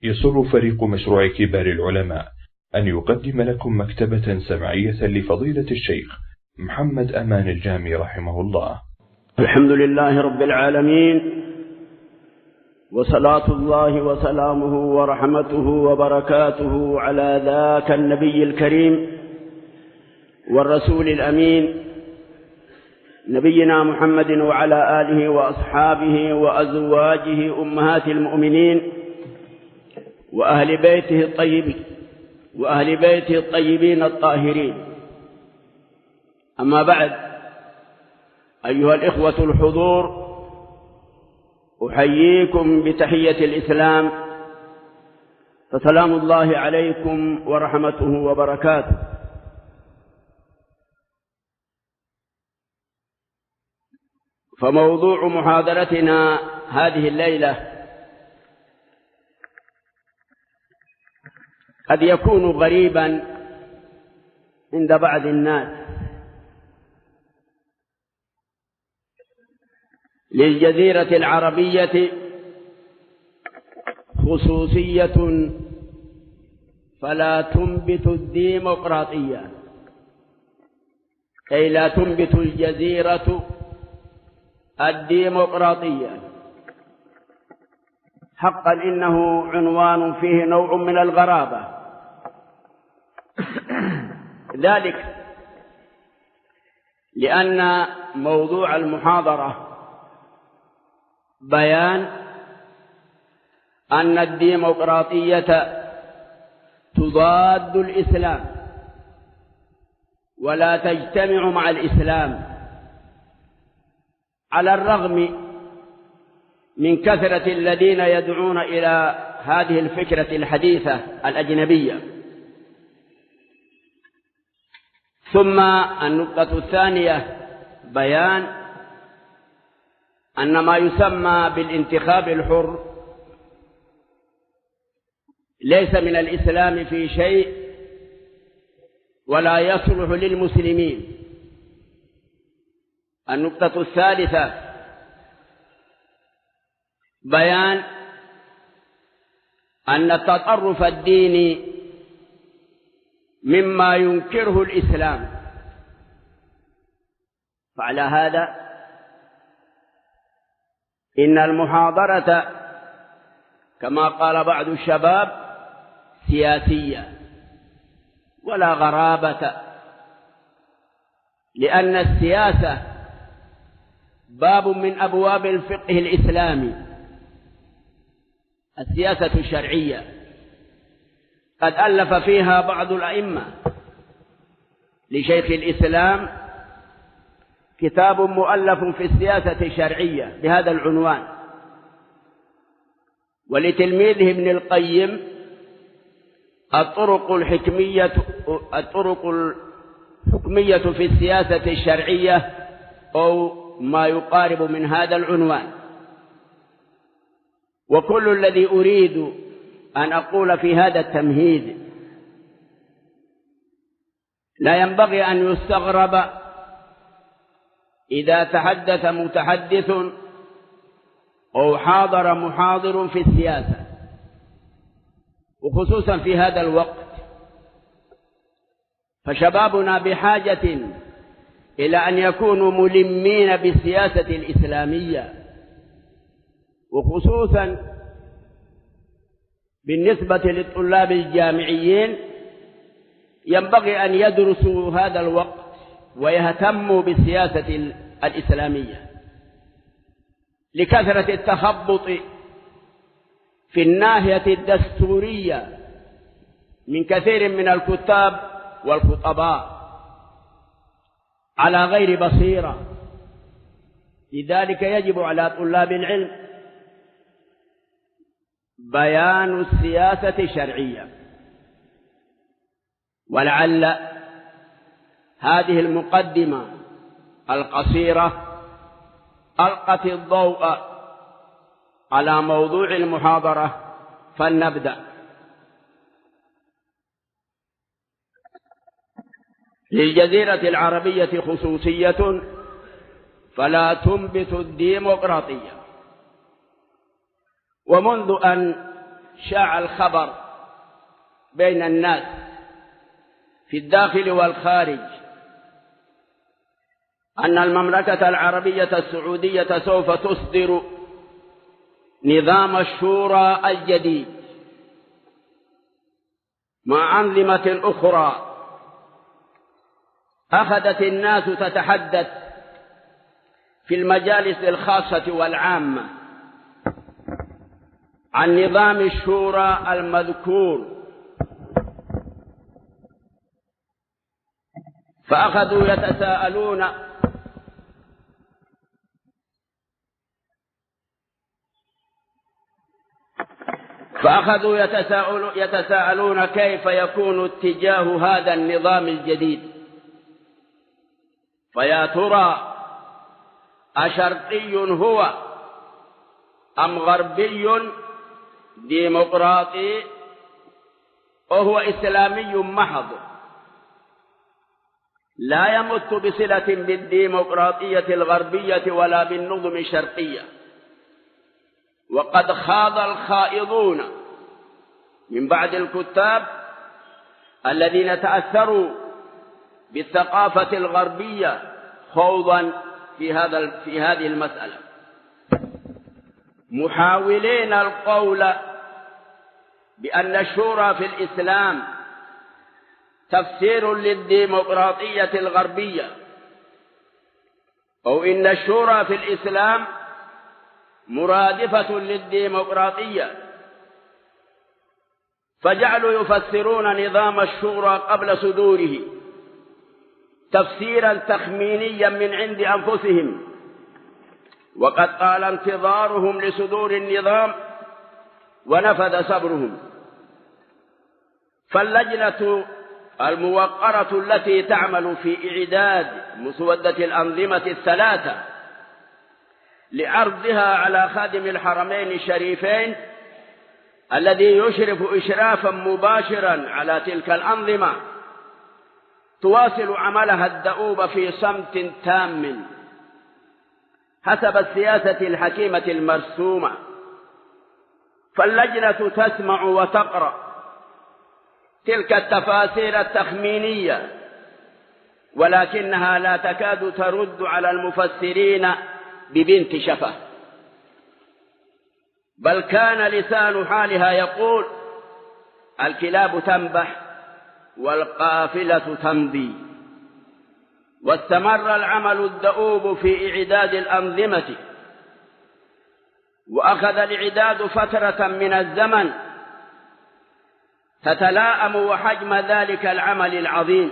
يسر فريق مشروع كبار العلماء أن يقدم لكم مكتبة سمعية لفضيلة الشيخ محمد أمان الجامي رحمه الله. الحمد لله رب العالمين، وصلاة الله وسلامه ورحمته وبركاته على ذاك النبي الكريم والرسول الأمين نبينا محمد وعلى آله وأصحابه وأزواجه أمهات المؤمنين وأهل بيته الطيبين الطاهرين. أما بعد، أيها الإخوة الحضور، أحييكم بتحية الإسلام، فسلام الله عليكم ورحمته وبركاته. فموضوع محاضرتنا هذه الليلة قد يكون غريبا عند بعض الناس. للجزيرة العربية خصوصية فلا تنبت الديمقراطية، أي لا تنبت الجزيرة الديمقراطية. حقا إنه عنوان فيه نوع من الغرابة، ذلك لأن موضوع المحاضرة بيان أن الديمقراطية تضاد الإسلام ولا تجتمع مع الإسلام، على الرغم من كثرة الذين يدعون إلى هذه الفكرة الحديثة الأجنبية. ثم النقطة الثانية بيان أن ما يسمى بالانتخاب الحر ليس من الإسلام في شيء ولا يصلح للمسلمين. النقطة الثالثة بيان أن التطرف الديني مما ينكره الإسلام. فعلى هذا إن المحاضرة كما قال بعض الشباب سياسية، ولا غرابة، لأن السياسة باب من أبواب الفقه الإسلامي، السياسة الشرعية، قد ألف فيها بعض الأئمة لشيخ الإسلام كتاب مؤلف في السياسة الشرعية بهذا العنوان، ولتلميذه ابن القيم الطرق الحكمية في السياسة الشرعية، أو ما يقارب من هذا العنوان. وكل الذي أريد أن أقول في هذا التمهيد لا ينبغي أن يستغرب إذا تحدث متحدث أو حاضر محاضر في السياسة، وخصوصا في هذا الوقت، فشبابنا بحاجة إلى أن يكونوا ملمين بالسياسة الإسلامية، وخصوصا بالنسبة للطلاب الجامعيين ينبغي أن يدرسوا هذا الوقت ويهتموا بالسياسة الإسلامية، لكثرة التخبط في الناحية الدستورية من كثير من الكتاب والخطباء على غير بصيرة. لذلك يجب على طلاب العلم بيان السياسة الشرعية. ولعل هذه المقدمة القصيرة ألقت الضوء على موضوع المحاضرة، فلنبدأ. للجزيرة العربية خصوصية فلا تنبت الديمقراطية. ومنذ أن شاع الخبر بين الناس في الداخل والخارج أن المملكة العربية السعودية سوف تصدر نظام الشورى الجديد مع أنظمة أخرى، أخذت الناس تتحدث في المجالس الخاصة والعامة عن نظام الشورى المذكور، فأخذوا يتساءلون كيف يكون اتجاه هذا النظام الجديد. فيا ترى أشرقي هو أم غربي ديمقراطي وهو إسلامي محض لا يمت بصلة بالديمقراطية الغربية ولا بالنظم الشرقية؟ وقد خاض الخائضون من بعد الكتاب الذين تأثروا بالثقافة الغربية خوضا في هذه المسألة، محاولين القول بأن الشورى في الإسلام تفسير للديمقراطية الغربية، أو إن الشورى في الإسلام مرادفة للديمقراطية، فجعلوا يفسرون نظام الشورى قبل صدوره تفسيرا تخمينيا من عند أنفسهم، وقد طال انتظارهم لصدور النظام ونفذ صبرهم. فاللجنة الموقرة التي تعمل في إعداد مسودة الأنظمة الثلاثة لعرضها على خادم الحرمين الشريفين الذي يشرف إشرافا مباشرا على تلك الأنظمة تواصل عملها الدؤوب في صمت تام حسب السياسة الحكيمة المرسومة. فاللجنة تسمع وتقرأ تلك التفاسير التخمينية، ولكنها لا تكاد ترد على المفسرين ببنت شفة، بل كان لسان حالها يقول: الكلاب تنبح والقافلة تمضي. واستمر العمل الدؤوب في إعداد الأنظمة، وأخذ الإعداد فترة من الزمن تتلاءم وحجم ذلك العمل العظيم.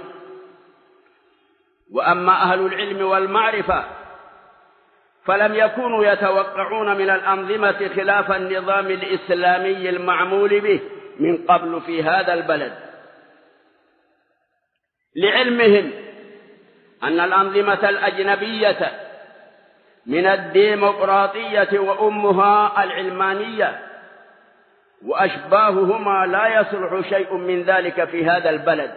وأما أهل العلم والمعرفة فلم يكونوا يتوقعون من الأنظمة خلاف النظام الإسلامي المعمول به من قبل في هذا البلد، لعلمهم أن الأنظمة الأجنبية من الديمقراطية وأمها العلمانية وأشباههما لا يصلح شيء من ذلك في هذا البلد.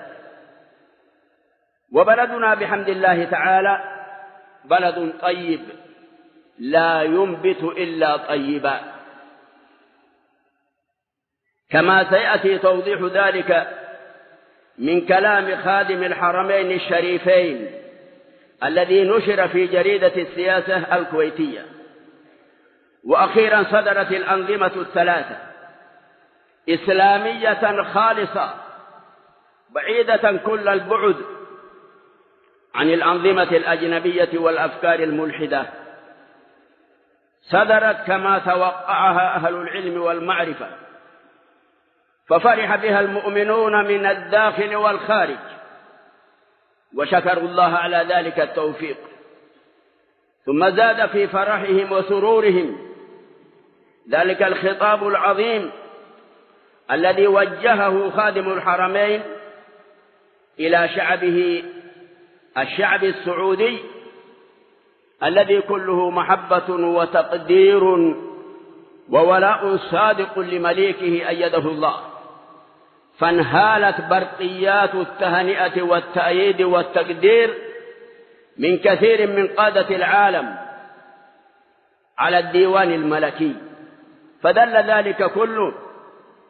وبلدنا بحمد الله تعالى بلد طيب لا ينبت إلا طيبا، كما سيأتي توضيح ذلك من كلام خادم الحرمين الشريفين الذي نشر في جريدة السياسة الكويتية. وأخيرا صدرت الأنظمة الثلاثة إسلامية خالصة بعيدة كل البعد عن الأنظمة الأجنبية والأفكار الملحدة، صدرت كما توقعها أهل العلم والمعرفة، ففرح بها المؤمنون من الداخل والخارج، وشكروا الله على ذلك التوفيق. ثم زاد في فرحهم وسرورهم ذلك الخطاب العظيم الذي وجهه خادم الحرمين إلى شعبه الشعب السعودي الذي كله محبة وتقدير وولاء صادق لمليكه أيده الله. فانهالت برقيات التهنئة والتأييد والتقدير من كثير من قادة العالم على الديوان الملكي، فدل ذلك كله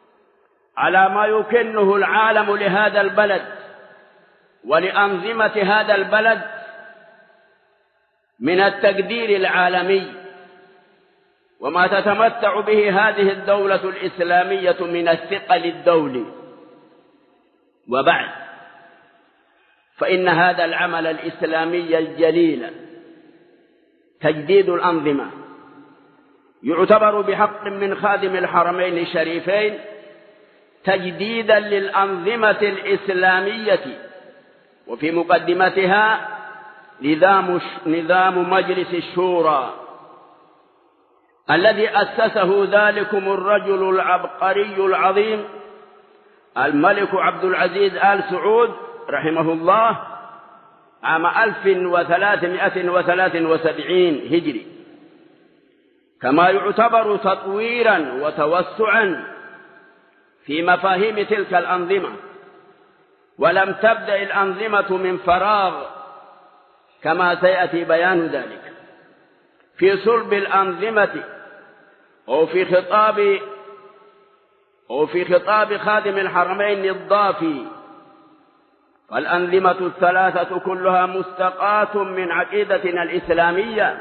على ما يكنه العالم لهذا البلد ولأنظمة هذا البلد من التقدير العالمي، وما تتمتع به هذه الدولة الإسلامية من الثقل الدولي. وبعد، فإن هذا العمل الإسلامي الجليل تجديد الأنظمة يعتبر بحق من خادم الحرمين الشريفين تجديدا للأنظمة الإسلامية، وفي مقدمتها نظام مجلس الشورى الذي أسسه ذلكم الرجل العبقري العظيم الملك عبد العزيز آل سعود رحمه الله عام 1373 هجري، كما يعتبر تطويرا وتوسعا في مفاهيم تلك الأنظمة. ولم تبدأ الأنظمة من فراغ كما سيأتي بيان ذلك في صلب الأنظمة أو في خطاب خادم الحرمين الضافي. فالأنظمة الثلاثة كلها مستقاة من عقيدتنا الإسلامية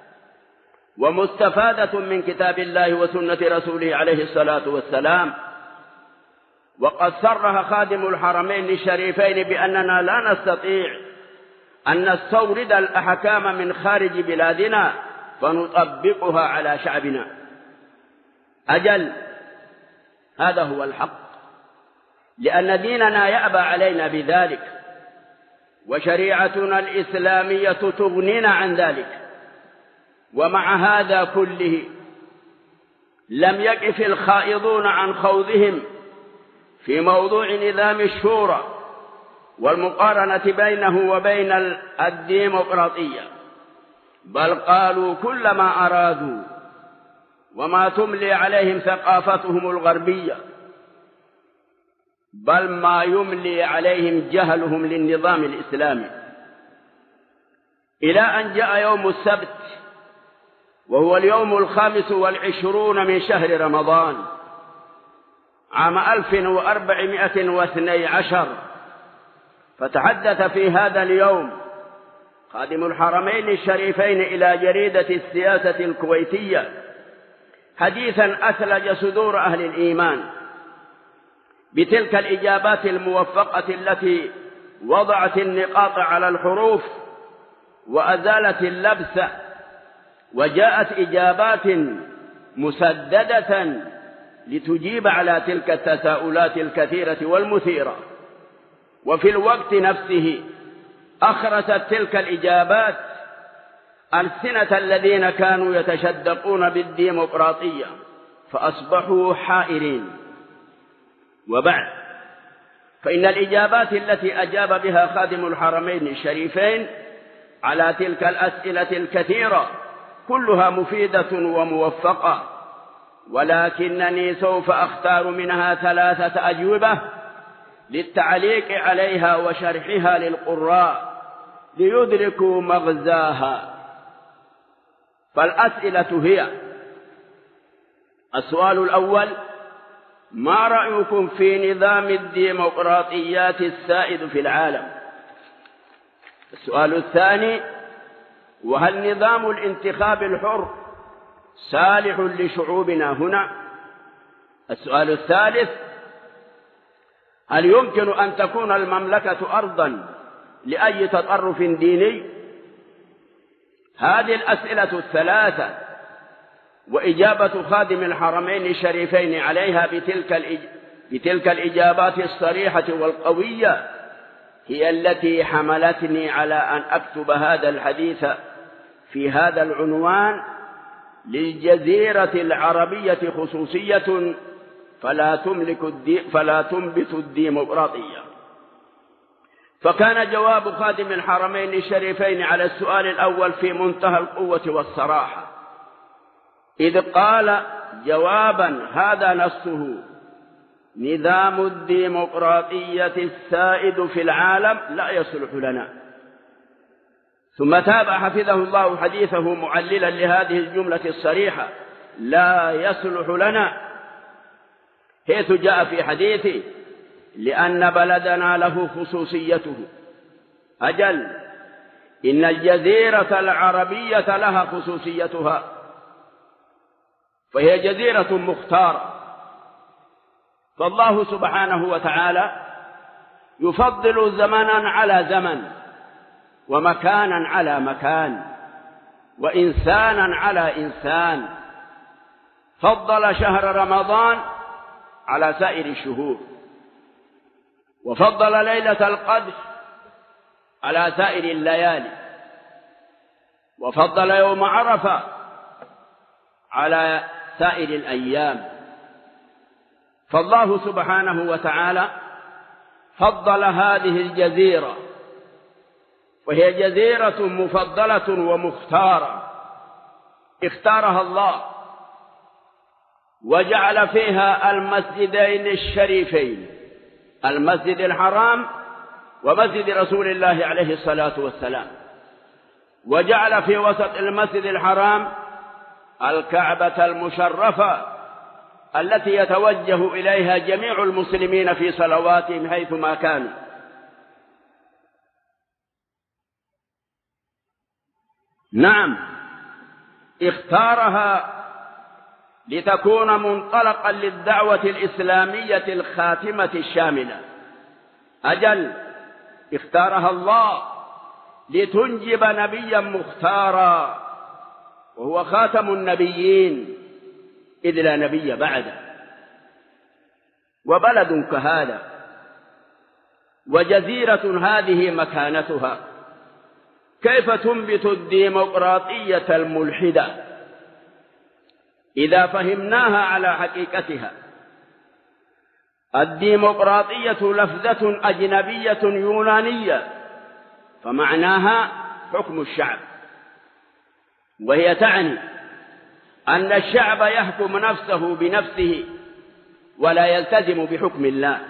ومستفادة من كتاب الله وسنة رسوله عليه الصلاة والسلام. وقد صرح خادم الحرمين الشريفين بأننا لا نستطيع أن نستورد الأحكام من خارج بلادنا فنطبقها على شعبنا. أجل، هذا هو الحق، لأن ديننا يأبى علينا بذلك، وشريعتنا الإسلامية تغنينا عن ذلك. ومع هذا كله لم يقف الخائضون عن خوضهم في موضوع نظام الشورى والمقارنة بينه وبين الديمقراطية، بل قالوا كل ما أرادوا وما تملي عليهم ثقافتهم الغربية، بل ما يملي عليهم جهلهم للنظام الإسلامي، إلى أن جاء يوم السبت وهو اليوم 25 من شهر رمضان عام 1412، فتحدث في هذا اليوم خادم الحرمين الشريفين إلى جريدة السياسة الكويتية حديثا أثلج صدور أهل الإيمان بتلك الإجابات الموفقة التي وضعت النقاط على الحروف وأزالت اللبس، وجاءت إجابات مسددة لتجيب على تلك التساؤلات الكثيرة والمثيرة. وفي الوقت نفسه أخرست تلك الإجابات ألسنة الذين كانوا يتشدقون بالديمقراطية فأصبحوا حائرين. وبعد، فإن الإجابات التي أجاب بها خادم الحرمين الشريفين على تلك الأسئلة الكثيرة كلها مفيدة وموفقة، ولكنني سوف أختار منها 3 أجوبة للتعليق عليها وشرحها للقراء ليدركوا مغزاها. فالأسئلة هي: السؤال الأول: ما رأيكم في نظام الديمقراطيات السائد في العالم؟ السؤال الثاني: وهل نظام الانتخاب الحر صالح لشعوبنا هنا؟ السؤال الثالث: هل يمكن أن تكون المملكة أرضا لأي تطرف ديني؟ هذه الأسئلة ال3 وإجابة خادم الحرمين الشريفين عليها بتلك الإجابات الصريحة والقوية هي التي حملتني على أن أكتب هذا الحديث في هذا العنوان: للجزيرة العربية خصوصية فلا تنبت الديمقراطية. فكان جواب خادم الحرمين الشريفين على السؤال الأول في منتهى القوة والصراحة، إذ قال جوابا هذا نصه: نظام الديمقراطية السائد في العالم لا يصلح لنا. ثم تابع حفظه الله حديثه معللا لهذه الجملة الصريحة: لا يصلح لنا، حيث جاء في حديثه: لأن بلدنا له خصوصيته. أجل، إن الجزيرة العربية لها خصوصيتها، فهي جزيرة مختارة. فالله سبحانه وتعالى يفضل زمنا على زمن، ومكانا على مكان، وإنسانا على إنسان. فضل شهر رمضان على سائر الشهور، وفضل ليلة القدر على سائر الليالي، وفضل يوم عرفة على سائر الأيام. فالله سبحانه وتعالى فضل هذه الجزيرة، وهي جزيرة مفضلة ومختارة اختارها الله، وجعل فيها المسجدين الشريفين، المسجد الحرام ومسجد رسول الله عليه الصلاة والسلام. وجعل في وسط المسجد الحرام الكعبة المشرفة التي يتوجه إليها جميع المسلمين في صلواتهم حيثما كانوا. نعم، اختارها لتكون منطلقا للدعوة الإسلامية الخاتمة الشاملة. أجل، اختارها الله لتنجب نبيا مختارا، وهو خاتم النبيين، إذ لا نبي بعده. وبلد كهذا وجزيرة هذه مكانتها، كيف تنبت الديمقراطية الملحدة إذا فهمناها على حقيقتها؟ الديمقراطية لفظة أجنبية يونانية، فمعناها حكم الشعب، وهي تعني أن الشعب يحكم نفسه بنفسه ولا يلتزم بحكم الله.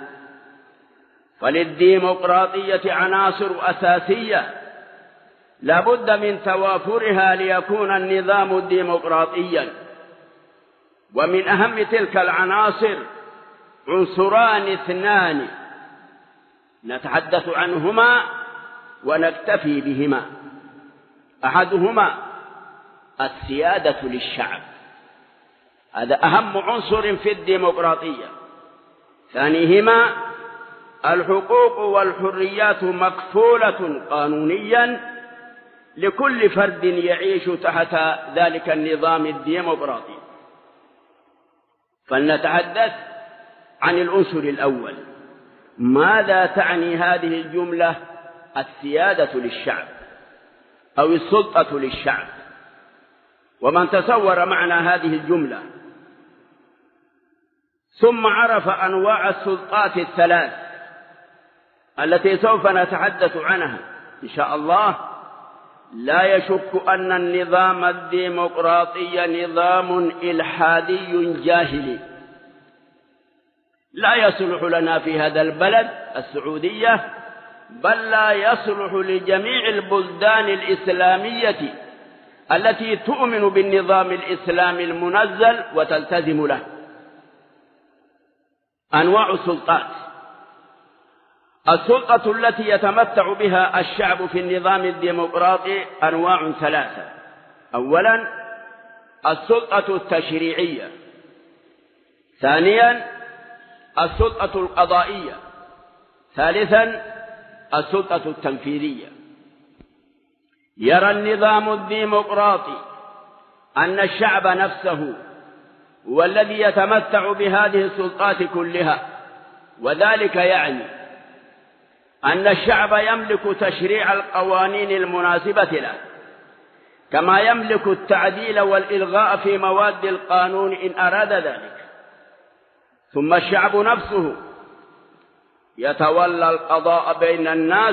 فللديمقراطية عناصر أساسية لا بد من توافرها ليكون النظام ديمقراطيا. ومن أهم تلك العناصر عنصران اثنان نتحدث عنهما ونكتفي بهما. أحدهما السيادة للشعب، هذا أهم عنصر في الديمقراطية. ثانيهما الحقوق والحريات مكفولة قانونيا لكل فرد يعيش تحت ذلك النظام الديمقراطي. فلنتحدث عن العنصر الأول. ماذا تعني هذه الجملة السيادة للشعب أو السلطة للشعب؟ ومن تصور معنى هذه الجملة ثم عرف أنواع السلطات الثلاث التي سوف نتحدث عنها إن شاء الله، لا يشك أن النظام الديمقراطي نظام إلحادي جاهلي لا يصلح لنا في هذا البلد السعودية، بل لا يصلح لجميع البلدان الإسلامية التي تؤمن بالنظام الإسلامي المنزل وتلتزم له. أنواع السلطات: السلطة التي يتمتع بها الشعب في النظام الديمقراطي أنواع ثلاثة. أولا السلطة التشريعية، ثانيا السلطة القضائية، ثالثا السلطة التنفيذية. يرى النظام الديمقراطي أن الشعب نفسه هو الذي يتمتع بهذه السلطات كلها، وذلك يعني أن الشعب يملك تشريع القوانين المناسبة له، كما يملك التعديل والإلغاء في مواد القانون إن أراد ذلك. ثم الشعب نفسه يتولى القضاء بين الناس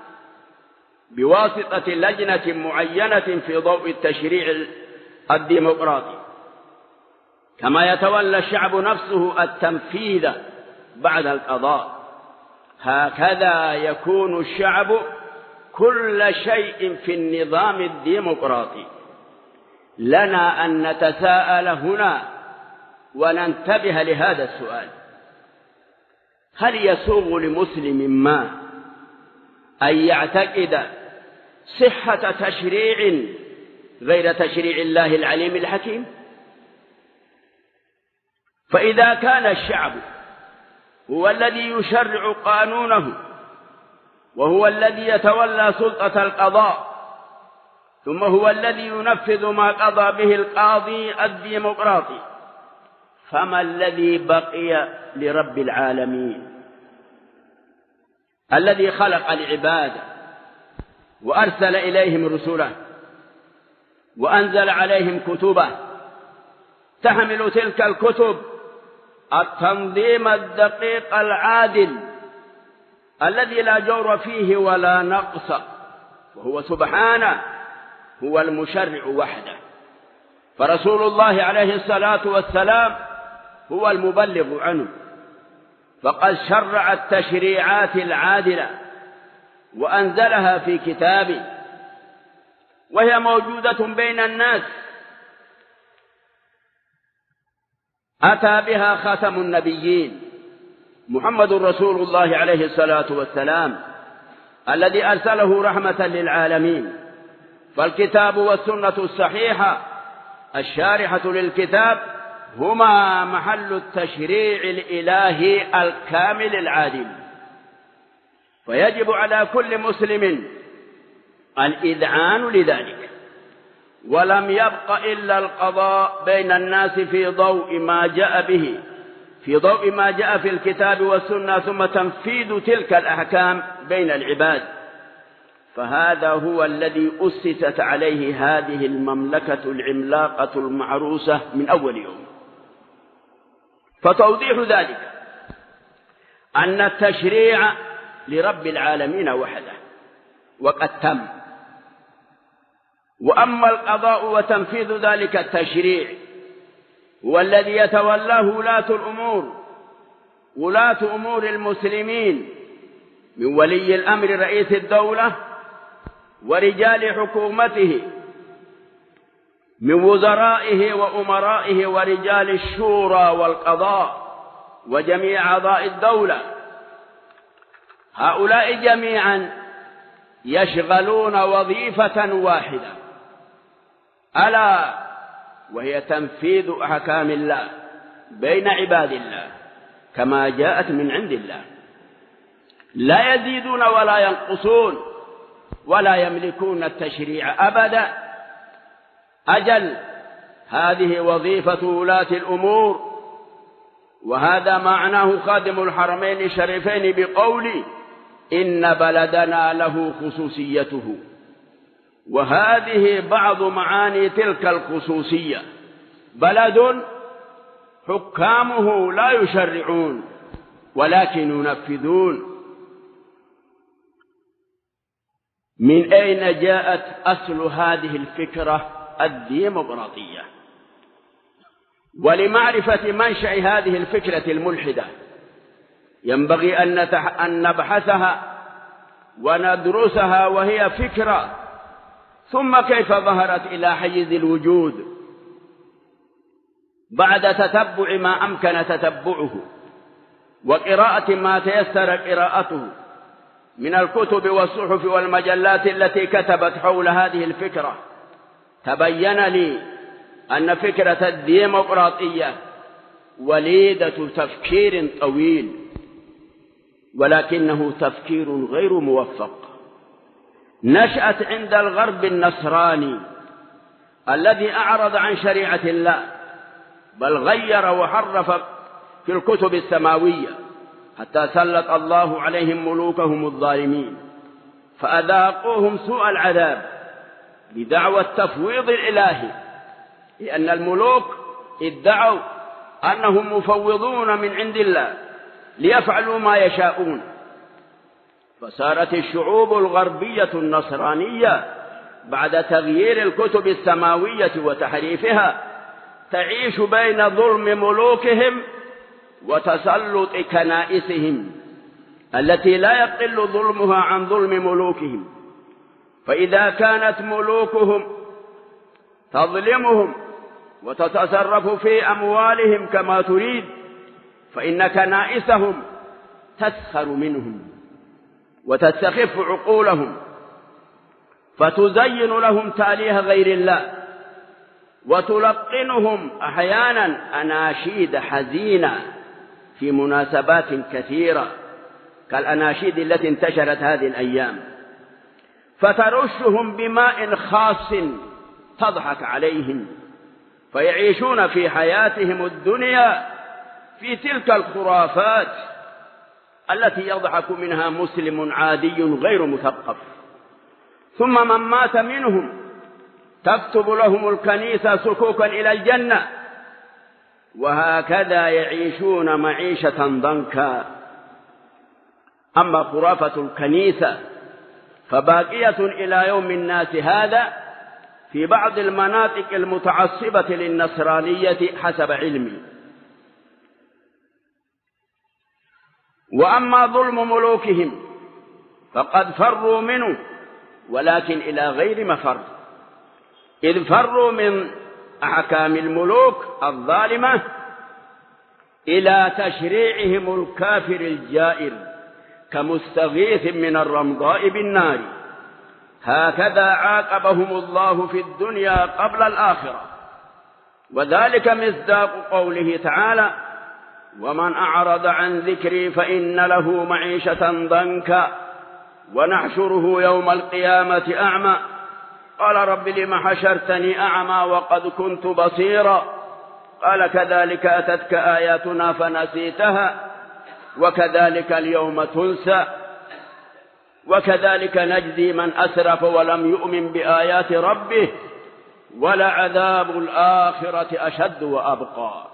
بواسطة لجنة معينة في ضوء التشريع الديمقراطي، كما يتولى الشعب نفسه التنفيذ بعد القضاء. هكذا يكون الشعب كل شيء في النظام الديمقراطي. لنا أن نتساءل هنا وننتبه لهذا السؤال: هل يسوغ لمسلم ما أن يعتقد صحة تشريع غير تشريع الله العليم الحكيم؟ فإذا كان الشعب هو الذي يشرع قانونه وهو الذي يتولى سلطة القضاء ثم هو الذي ينفذ ما قضى به القاضي الديمقراطي، فما الذي بقي لرب العالمين الذي خلق العباد وأرسل إليهم رسله وأنزل عليهم كتبه تحمل تلك الكتب التنظيم الدقيق العادل الذي لا جور فيه ولا نقص، وهو سبحانه هو المشرع وحده. فرسول الله عليه الصلاة والسلام هو المبلغ عنه، فقد شرع التشريعات العادلة وأنزلها في كتابه، وهي موجودة بين الناس، أتى بها خاتم النبيين محمد رسول الله عليه الصلاة والسلام الذي أرسله رحمة للعالمين. فالكتاب والسنة الصحيحة الشارحة للكتاب هما محل التشريع الإلهي الكامل العادل، فيجب على كل مسلم الإذعان لذلك، ولم يبق إلا القضاء بين الناس في ضوء ما جاء في الكتاب والسنة، ثم تنفيذ تلك الأحكام بين العباد. فهذا هو الذي أسست عليه هذه المملكة العملاقة المعروسة من أول يوم. فتوضيح ذلك أن التشريع لرب العالمين وحده وقد تم، وأما القضاء وتنفيذ ذلك التشريع هو الذي يتولاه ولاة أمور المسلمين من ولي الأمر رئيس الدولة ورجال حكومته من وزرائه وأمرائه ورجال الشورى والقضاء وجميع أعضاء الدولة. هؤلاء جميعا يشغلون وظيفة واحدة، ألا وهي تنفيذ أحكام الله بين عباد الله كما جاءت من عند الله، لا يزيدون ولا ينقصون ولا يملكون التشريع أبدا. أجل هذه وظيفة ولاة الأمور، وهذا معناه خادم الحرمين الشريفين بقوله إن بلدنا له خصوصيته. وهذه بعض معاني تلك الخصوصية: بلد حكامه لا يشرعون ولكن ينفذون. من أين جاءت أصل هذه الفكرة الديمقراطية؟ ولمعرفة منشأ هذه الفكرة الملحدة ينبغي أن نبحثها وندرسها، وهي فكرة ثم كيف ظهرت إلى حيز الوجود بعد تتبع ما أمكن تتبعه وقراءة ما تيسر قراءته من الكتب والصحف والمجلات التي كتبت حول هذه الفكرة. تبين لي أن فكرة الديمقراطية وليدة تفكير طويل، ولكنه تفكير غير موفق. نشأت عند الغرب النصراني الذي أعرض عن شريعة الله، بل غير وحرف في الكتب السماوية حتى سلط الله عليهم ملوكهم الظالمين، فأذاقوهم سوء العذاب بدعوى التفويض الإلهي، لأن الملوك ادعوا أنهم مفوضون من عند الله ليفعلوا ما يشاءون. فصارت الشعوب الغربية النصرانية بعد تغيير الكتب السماوية وتحريفها تعيش بين ظلم ملوكهم وتسلط كنائسهم التي لا يقل ظلمها عن ظلم ملوكهم. فإذا كانت ملوكهم تظلمهم وتتصرف في أموالهم كما تريد، فإن كنائسهم تسخر منهم وتستخف عقولهم، فتزين لهم تأليه غير الله، وتلقنهم أحيانا أناشيد حزينة في مناسبات كثيرة كالأناشيد التي انتشرت هذه الأيام، فترشهم بماء خاص تضحك عليهم، فيعيشون في حياتهم الدنيا في تلك الخرافات التي يضحك منها مسلم عادي غير مثقف. ثم من مات منهم تكتب لهم الكنيسة سكوكا إلى الجنة، وهكذا يعيشون معيشة ضنكا. أما خرافة الكنيسة فباقية إلى يوم الناس هذا في بعض المناطق المتعصبة للنصرانية حسب علمي. وأما ظلم ملوكهم فقد فروا منه، ولكن إلى غير مفر، إذ فروا من أحكام الملوك الظالمة إلى تشريعهم الكافر الجائر كمستغيث من الرمضاء بالنار. هكذا عاقبهم الله في الدنيا قبل الآخرة، وذلك مصداق قوله تعالى: ومن أعرض عن ذكري فإن له معيشة ضنكا ونحشره يوم القيامة أعمى قال رب لم حشرتني أعمى وقد كنت بصيرا قال كذلك أتتك آياتنا فنسيتها وكذلك اليوم تنسى وكذلك نجزي من أسرف ولم يؤمن بآيات ربه ولعذاب الآخرة أشد وأبقى.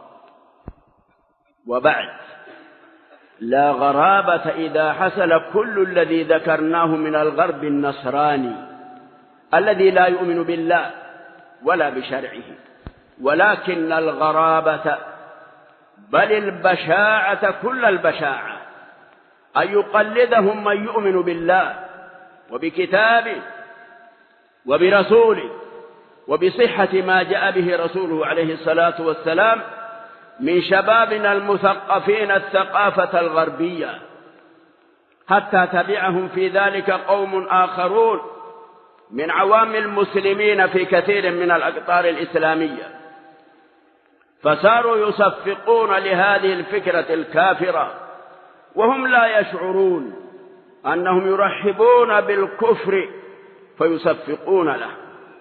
وبعد، لا غرابة إذا حصل كل الذي ذكرناه من الغرب النصراني الذي لا يؤمن بالله ولا بشرعه، ولكن الغرابة بل البشاعة كل البشاعة أن يقلدهم من يؤمن بالله وبكتابه وبرسوله وبصحة ما جاء به رسوله عليه الصلاة والسلام من شبابنا المثقفين الثقافة الغربية، حتى تبعهم في ذلك قوم آخرون من عوام المسلمين في كثير من الأقطار الإسلامية، فصاروا يصفقون لهذه الفكرة الكافرة وهم لا يشعرون أنهم يرحبون بالكفر فيصفقون له.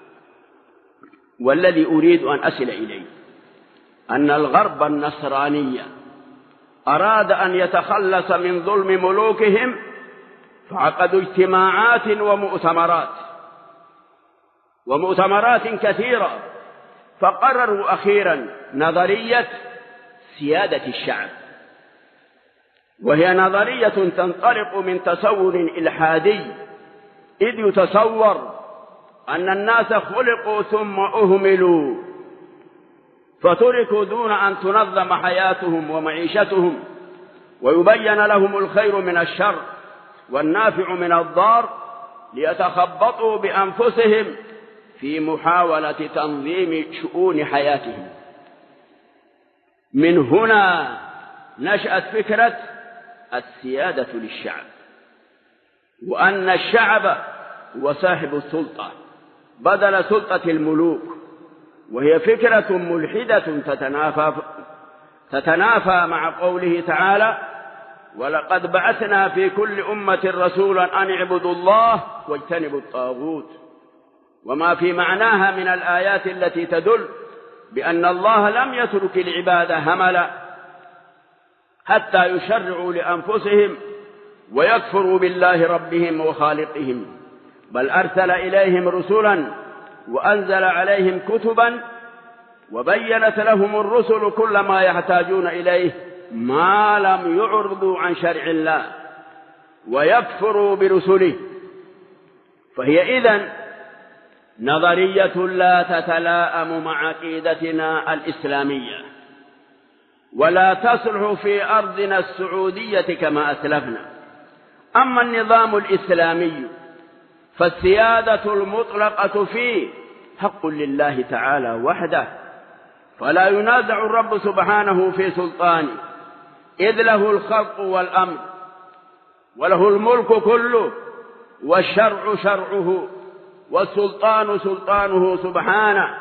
والذي أريد أن أصل إليه أن الغرب النصراني أراد أن يتخلص من ظلم ملوكهم، فعقدوا اجتماعات ومؤتمرات كثيرة، فقرروا أخيرا نظرية سيادة الشعب، وهي نظرية تنطلق من تصور إلحادي، إذ يتصور أن الناس خلقوا ثم أهملوا فتركوا دون أن تنظم حياتهم ومعيشتهم ويبين لهم الخير من الشر والنافع من الضار، ليتخبطوا بأنفسهم في محاولة تنظيم شؤون حياتهم. من هنا نشأت فكرة السيادة للشعب، وأن الشعب هو صاحب السلطة بدل سلطة الملوك، وهي فكرة ملحدة تتنافى مع قوله تعالى: ولقد بعثنا في كل أمة رسولا أن اعبدوا الله واجتنبوا الطاغوت، وما في معناها من الآيات التي تدل بأن الله لم يترك العباد هملا حتى يشرعوا لأنفسهم ويكفروا بالله ربهم وخالقهم، بل أرسل إليهم رسلا وأنزل عليهم كتبا وبينت لهم الرسل كل ما يحتاجون إليه ما لم يعرضوا عن شرع الله ويكفروا برسله. فهي إذن نظرية لا تتلائم مع عقيدتنا الإسلامية ولا تصلح في أرضنا السعودية كما أسلفنا. أما النظام الإسلامي فالسيادة المطلقة فيه حق لله تعالى وحده، فلا ينازع الرب سبحانه في سلطانه، إذ له الخلق والأمر وله الملك كله، والشرع شرعه، والسلطان سلطانه سبحانه،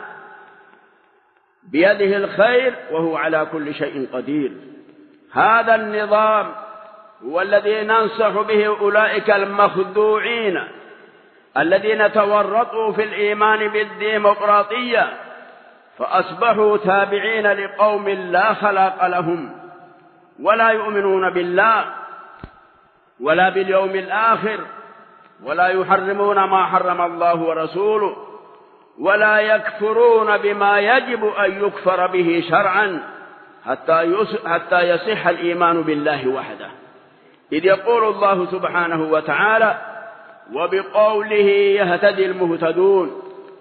بيده الخير وهو على كل شيء قدير. هذا النظام هو الذي ننصح به أولئك المخدوعين الذين تورطوا في الإيمان بالديمقراطية فأصبحوا تابعين لقوم لا خلاق لهم، ولا يؤمنون بالله ولا باليوم الآخر، ولا يحرمون ما حرم الله ورسوله، ولا يكفرون بما يجب أن يكفر به شرعا حتى يصح الإيمان بالله وحده. إذ يقول الله سبحانه وتعالى: وبقوله يهتدي المهتدون.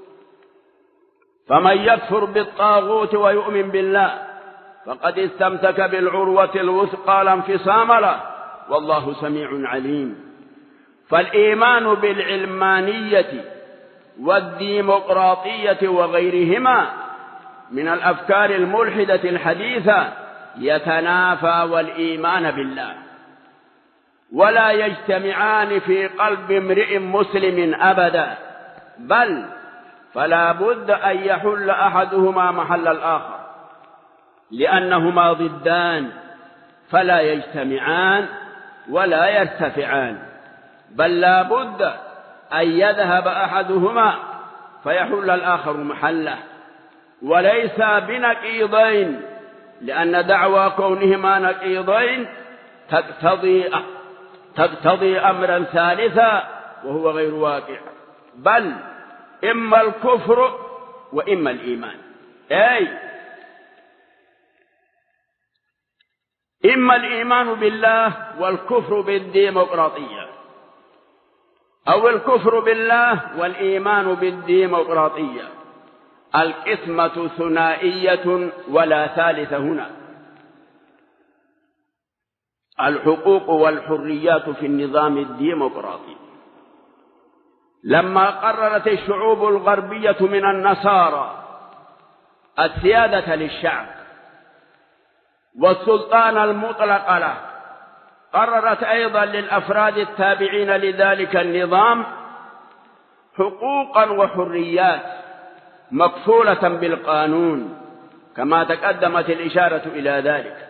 فمن يكفر بالطاغوت ويؤمن بالله فقد استمسك بالعروة الوثقى لا انفصام له، والله سميع عليم. فالإيمان بالعلمانية والديمقراطية وغيرهما من الأفكار الملحدة الحديثة يتنافى والإيمان بالله، ولا يجتمعان في قلب امرئ مسلم أبدا، بل فلا بد أن يحل أحدهما محل الآخر، لأنهما ضدان فلا يجتمعان ولا يرتفعان، بل لا بد أن يذهب أحدهما فيحل الآخر محله، وليس بنقيضين، لأن دعوى كونهما نقيضين تقتضي أمرا ثالثا وهو غير واقع، بل إما الكفر وإما الإيمان، أي إما الإيمان بالله والكفر بالديمقراطية، أو الكفر بالله والإيمان بالديمقراطية. القسمة ثنائية ولا ثالث هنا. الحقوق والحريات في النظام الديمقراطي. لما قررت الشعوب الغربية من النصارى السيادة للشعب والسلطان المطلق له، قررت أيضا للأفراد التابعين لذلك النظام حقوقا وحريات مكفولة بالقانون، كما تقدمت الإشارة إلى ذلك.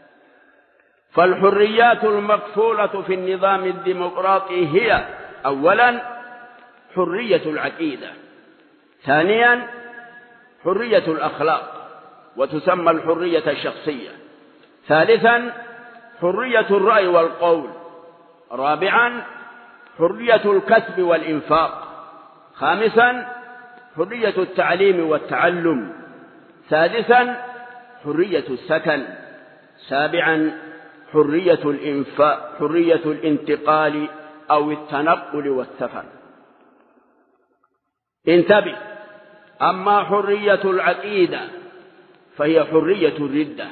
فالحريات المكفولة في النظام الديمقراطي هي: أولا حرية العقيدة، ثانيا حرية الأخلاق وتسمى الحرية الشخصية، ثالثا حرية الرأي والقول، رابعا حرية الكسب والإنفاق، خامسا حرية التعليم والتعلم، سادسا حرية السكن، سابعا حرية الانتقال أو التنقل والسفر. انتبه، أما حرية العقيدة فهي حرية الردة،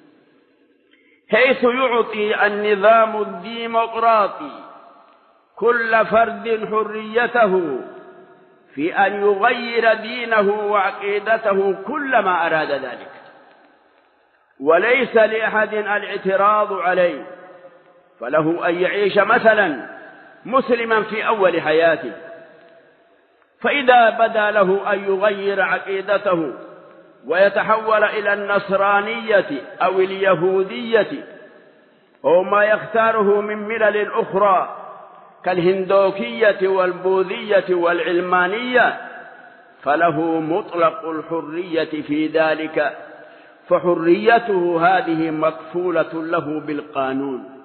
حيث يعطي النظام الديمقراطي كل فرد حريته في أن يغير دينه وعقيدته كلما أراد ذلك، وليس لأحد الاعتراض عليه، فله أن يعيش مثلا مسلما في أول حياته، فإذا بدا له أن يغير عقيدته ويتحول إلى النصرانية أو اليهودية أو ما يختاره من ملل أخرى كالهندوكية والبوذية والعلمانية، فله مطلق الحرية في ذلك، فحريته هذه مكفولة له بالقانون،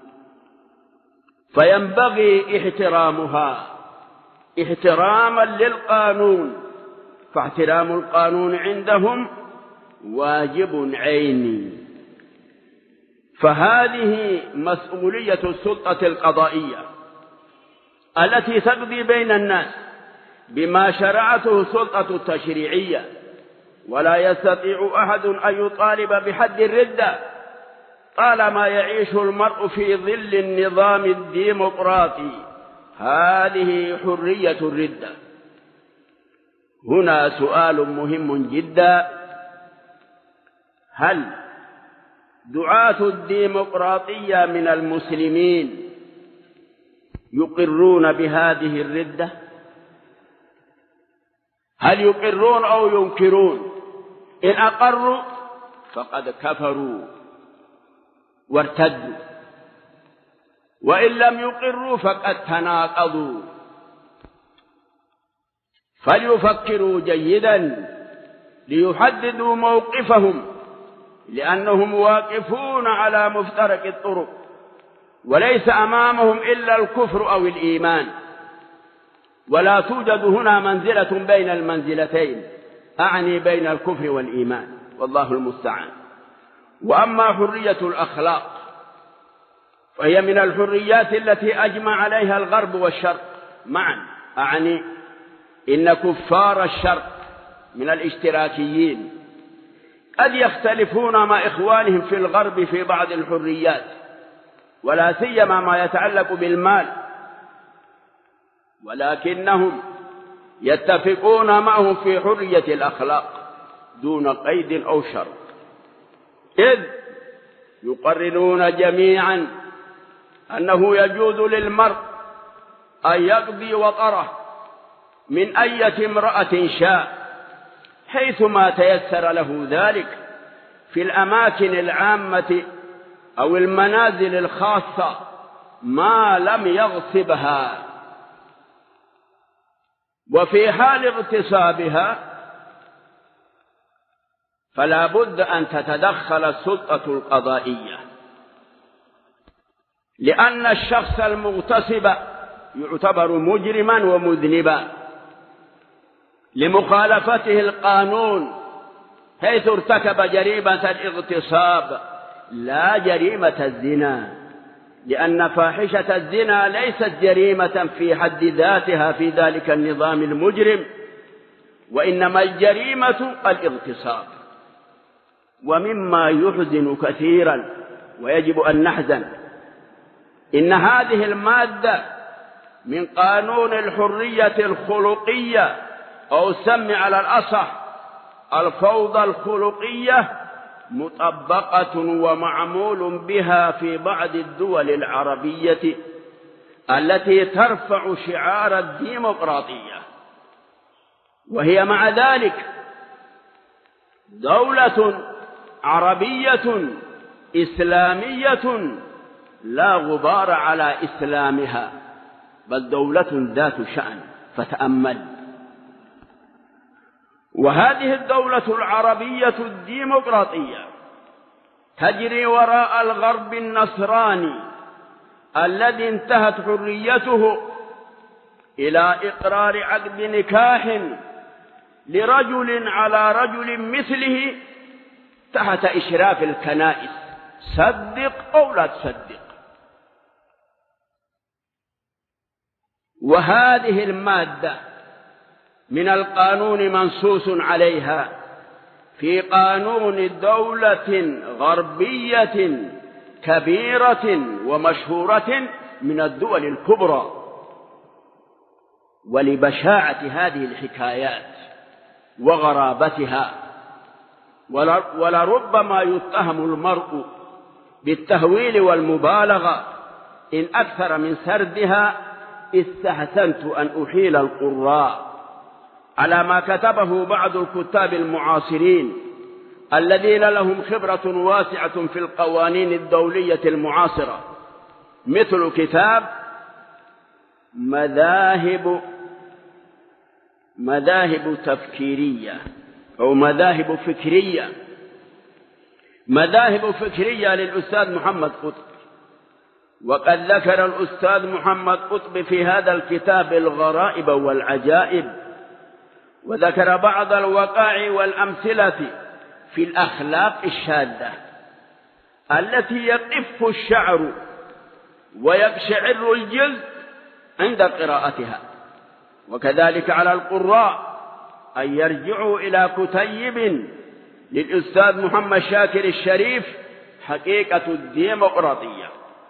فينبغي احترامها احتراما للقانون، فاحترام القانون عندهم واجب عيني. فهذه مسؤولية السلطة القضائية التي تقضي بين الناس بما شرعته السلطة التشريعية، ولا يستطيع أحد أن يطالب بحد الردة طالما يعيش المرء في ظل النظام الديمقراطي. هذه حرية الردة. هنا سؤال مهم جدا: هل دعاة الديمقراطية من المسلمين يقرون بهذه الردة؟ هل يقرون أو ينكرون؟ إن أقروا فقد كفروا وارتدوا، وإن لم يقروا فقد تناقضوا. فليفكروا جيدا ليحددوا موقفهم، لأنهم واقفون على مفترق الطرق، وليس أمامهم إلا الكفر أو الإيمان، ولا توجد هنا منزلة بين المنزلتين، أعني بين الكفر والإيمان، والله المستعان. وأما حرية الأخلاق فهي من الحريات التي أجمع عليها الغرب والشرق معا، أعني إن كفار الشرق من الاشتراكيين قد يختلفون مع إخوانهم في الغرب في بعض الحريات، ولا سيما ما يتعلق بالمال، ولكنهم يتفقون معهم في حرية الأخلاق دون قيد أو شرط، إذ يقررون جميعا أنه يجوز للمرء أن يقضي وطره من أية امرأة شاء حيثما تيسر له ذلك في الأماكن العامة أو المنازل الخاصة ما لم يغصبها. وفي حال اغتصابها فلا بد أن تتدخل السلطة القضائية، لأن الشخص المغتصب يعتبر مجرما ومذنبا لمخالفته القانون، حيث ارتكب جريمة الاغتصاب لا جريمة الزنا، لأن فاحشة الزنا ليست جريمة في حد ذاتها في ذلك النظام المجرم، وإنما الجريمة الاغتصاب. ومما يحزن كثيرا ويجب أن نحزن إن هذه المادة من قانون الحرية الخلقية، أو سمي على الأصح الفوضى الخلقية، مطبقة ومعمول بها في بعض الدول العربية التي ترفع شعار الديمقراطية، وهي مع ذلك دولة عربية إسلامية لا غبار على إسلامها، بل دولة ذات شأن. فتأمل، وهذه الدولة العربية الديمقراطية تجري وراء الغرب النصراني الذي انتهت حريته إلى إقرار عقد نكاح لرجل على رجل مثله تحت إشراف الكنائس، صدق أو لا تصدق. وهذه المادة من القانون منصوص عليها في قانون دولة غربية كبيرة ومشهورة من الدول الكبرى. ولبشاعة هذه الحكايات وغرابتها ولربما يتهم المرء بالتهويل والمبالغة إن أكثر من سردها، استحسنت أن أحيل القراء على ما كتبه بعض الكتاب المعاصرين الذين لهم خبرة واسعة في القوانين الدولية المعاصرة، مثل كتاب مذاهب تفكيرية أو مذاهب فكرية للأستاذ محمد قطب. وقد ذكر الأستاذ محمد قطب في هذا الكتاب الغرائب والعجائب، وذكر بعض الوقائع والأمثلة في الأخلاق الشاذة التي يقف الشعر ويقشعر الجلد عند قراءتها. وكذلك على القراء أن يرجعوا إلى كتيب للأستاذ محمد شاكر الشريف، حقيقة الديمقراطية،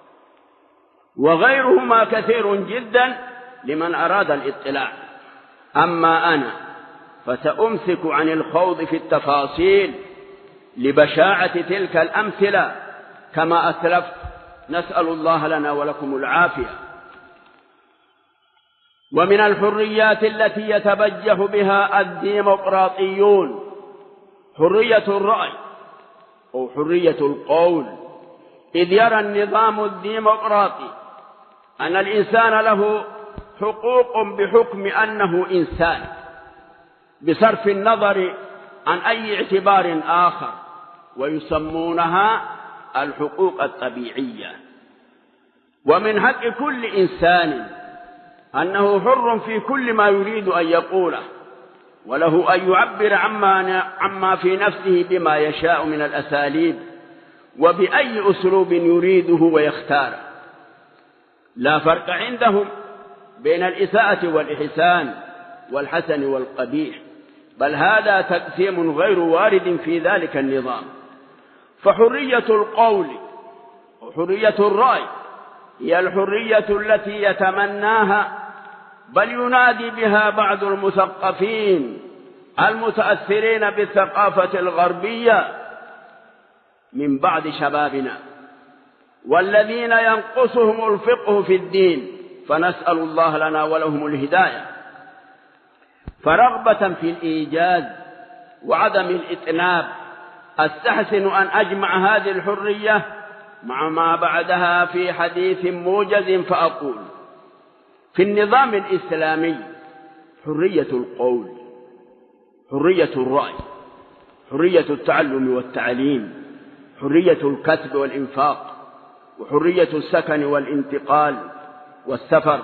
وغيرهما كثير جدا لمن أراد الاطلاع. أما أنا فسأمسك عن الخوض في التفاصيل لبشاعة تلك الأمثلة كما أسلفت، نسأل الله لنا ولكم العافية. ومن الحريات التي يتبجح بها الديمقراطيون حرية الرأي أو حرية القول، إذ يرى النظام الديمقراطي أن الإنسان له حقوق بحكم أنه إنسان بصرف النظر عن أي اعتبار آخر، ويسمونها الحقوق الطبيعية. ومن حق كل إنسان أنه حر في كل ما يريد أن يقوله، وله أن يعبر عما في نفسه بما يشاء من الأساليب وبأي أسلوب يريده ويختاره. لا فرق عندهم بين الإساءة والإحسان والحسن والقبيح، بل هذا تقسيم غير وارد في ذلك النظام. فحرية القول وحرية الرأي هي الحرية التي يتمناها بل ينادي بها بعض المثقفين المتأثرين بالثقافة الغربية من بعض شبابنا، والذين ينقصهم الفقه في الدين، فنسأل الله لنا ولهم الهداية. فرغبة في الإيجاز وعدم الإتناب أستحسن أن أجمع هذه الحرية مع ما بعدها في حديث موجز، فأقول: في النظام الإسلامي حرية القول، حرية الرأي، حرية التعلم والتعليم، حرية الكسب والإنفاق، وحرية السكن والانتقال والسفر،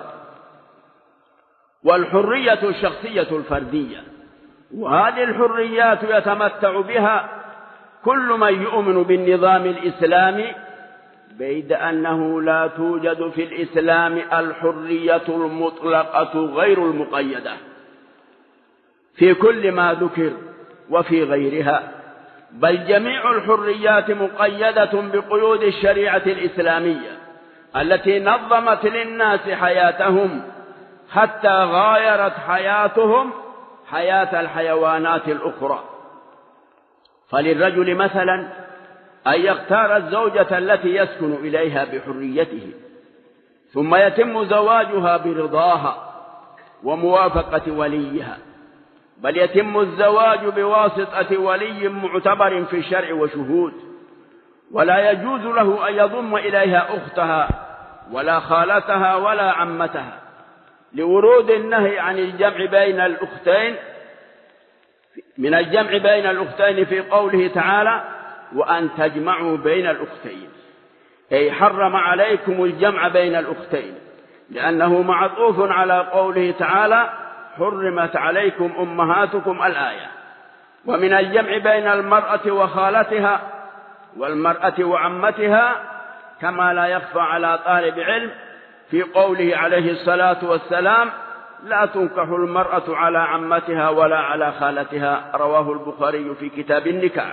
والحرية الشخصية الفردية. وهذه الحريات يتمتع بها كل من يؤمن بالنظام الإسلامي، بيد أنه لا توجد في الإسلام الحرية المطلقة غير المقيدة في كل ما ذكر وفي غيرها، بل جميع الحريات مقيدة بقيود الشريعة الإسلامية التي نظمت للناس حياتهم حتى غايرت حياتهم حياة الحيوانات الأخرى. فللرجل مثلا أن يختار الزوجة التي يسكن إليها بحريته، ثم يتم زواجها برضاها وموافقة وليها، بل يتم الزواج بواسطة ولي معتبر في الشرع وشهود، ولا يجوز له أن يضم إليها أختها ولا خالتها ولا عمتها، لورود النهي عن الجمع بين الأختين من الجمع بين الأختين في قوله تعالى: وأن تجمعوا بين الأختين، أي حرم عليكم الجمع بين الأختين، لأنه معطوف على قوله تعالى: حرمت عليكم أمهاتكم الآية. ومن الجمع بين المرأة وخالتها والمرأة وعمتها، كما لا يخفى على طالب علم في قوله عليه الصلاة والسلام: لا تنكح المرأة على عمتها ولا على خالتها، رواه البخاري في كتاب النكاح.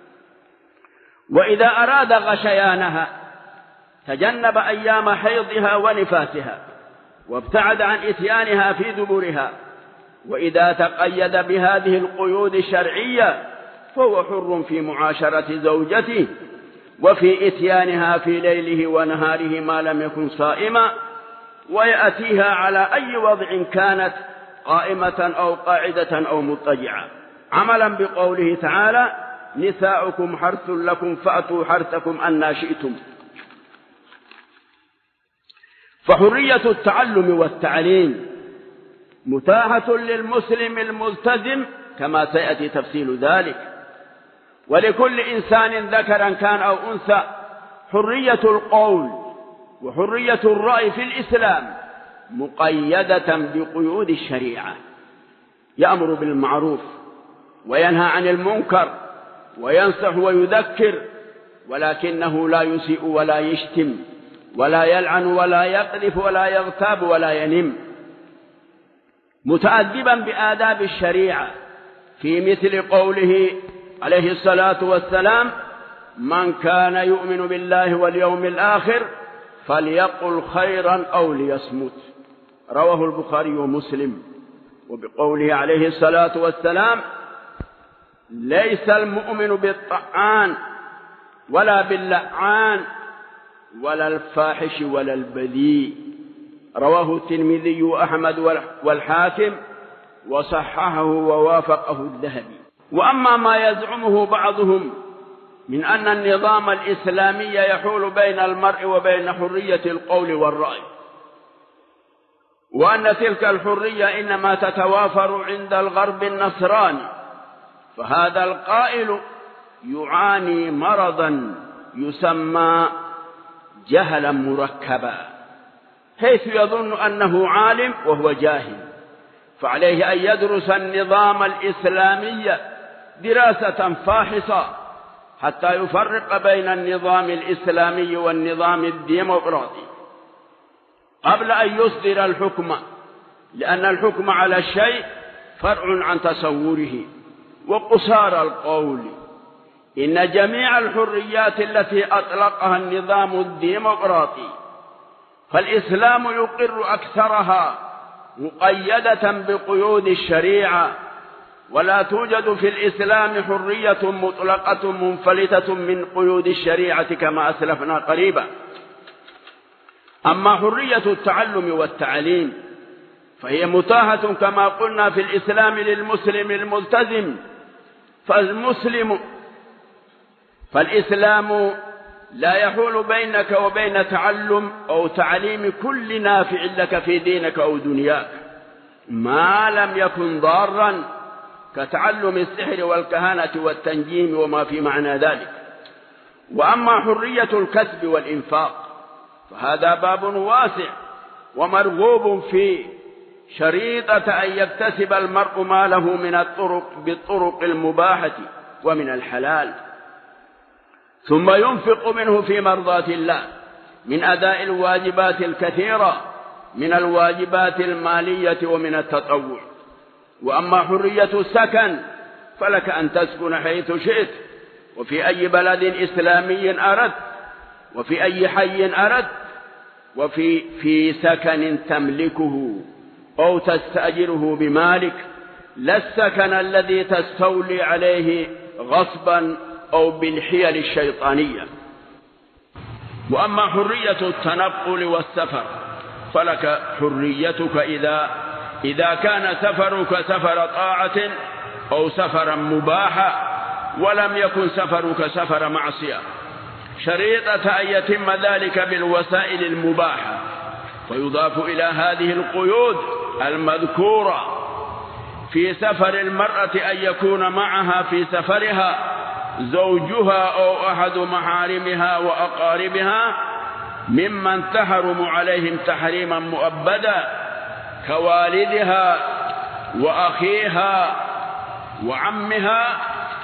وإذا أراد غشيانها تجنب أيام حيضها ونفاسها، وابتعد عن إتيانها في دبرها. وإذا تقيد بهذه القيود الشرعية فهو حر في معاشرة زوجته وفي إتيانها في ليله ونهاره ما لم يكن صائما، ويأتيها على أي وضع كانت، قائمة أو قاعدة أو مضطجعة، عملا بقوله تعالى: نساؤكم حرث لكم فأتوا حرثكم أنى شئتم. فحرية التعلم والتعليم متاحة للمسلم الملتزم كما سيأتي تفصيل ذلك، ولكل إنسان ذكرا كان أو أنثى حرية القول وحرية الرأي في الإسلام مقيدة بقيود الشريعة، يأمر بالمعروف وينهى عن المنكر وينصح ويذكر، ولكنه لا يسيء ولا يشتم ولا يلعن ولا يقذف ولا يغتاب ولا ينم، متأدبا بآداب الشريعة في مثل قوله عليه الصلاة والسلام: من كان يؤمن بالله واليوم الآخر فليقل خيرا أو ليصمت، رواه البخاري ومسلم. وبقوله عليه الصلاة والسلام: ليس المؤمن بالطعان ولا باللعان ولا الفاحش ولا البذيء، رواه الترمذي وأحمد والحاكم وصححه ووافقه الذهبي. وأما ما يزعمه بعضهم من أن النظام الإسلامي يحول بين المرء وبين حرية القول والرأي، وأن تلك الحرية إنما تتوافر عند الغرب النصراني، فهذا القائل يعاني مرضا يسمى جهلا مركبا، حيث يظن أنه عالم وهو جاهل، فعليه أن يدرس النظام الإسلامي دراسة فاحصة حتى يفرق بين النظام الإسلامي والنظام الديمقراطي قبل أن يصدر الحكم، لأن الحكم على الشيء فرع عن تصوره وقصار القول. إن جميع الحريات التي أطلقها النظام الديمقراطي فالإسلام يقر أكثرها مقيدة بقيود الشريعة، ولا توجد في الإسلام حرية مطلقة منفلتة من قيود الشريعة كما أسلفنا قريبا. أما حرية التعلم والتعليم فهي متاحة كما قلنا في الإسلام للمسلم الملتزم، فالإسلام لا يحول بينك وبين تعلم أو تعليم كل نافع لك في دينك أو دنياك ما لم يكن ضارا كتعلم السحر والكهانة والتنجيم وما في معنى ذلك. وأما حرية الكسب والإنفاق فهذا باب واسع ومرغوب فيه، شريطة أن يكتسب المرء ماله من بالطرق المباحة ومن الحلال، ثم ينفق منه في مرضاة الله من أداء الواجبات الكثيرة من الواجبات المالية ومن التطوع. وأما حرية السكن فلك أن تسكن حيث شئت وفي أي بلد إسلامي أردت وفي أي حي أردت وفي سكن تملكه أو تستأجره بمالك، لا السكن الذي تستولي عليه غصبا أو بالحيل الشيطانية. وأما حرية التنقل والسفر فلك حريتك إذا كان سفرك سفر طاعة أو سفرا مباحا ولم يكن سفرك سفر معصية، شريطة أن يتم ذلك بالوسائل المباحة. ويضاف إلى هذه القيود المذكورة في سفر المرأة أن يكون معها في سفرها زوجها أو أحد محارمها وأقاربها ممن تحرم عليهم تحريما مؤبدا كوالدها وأخيها وعمها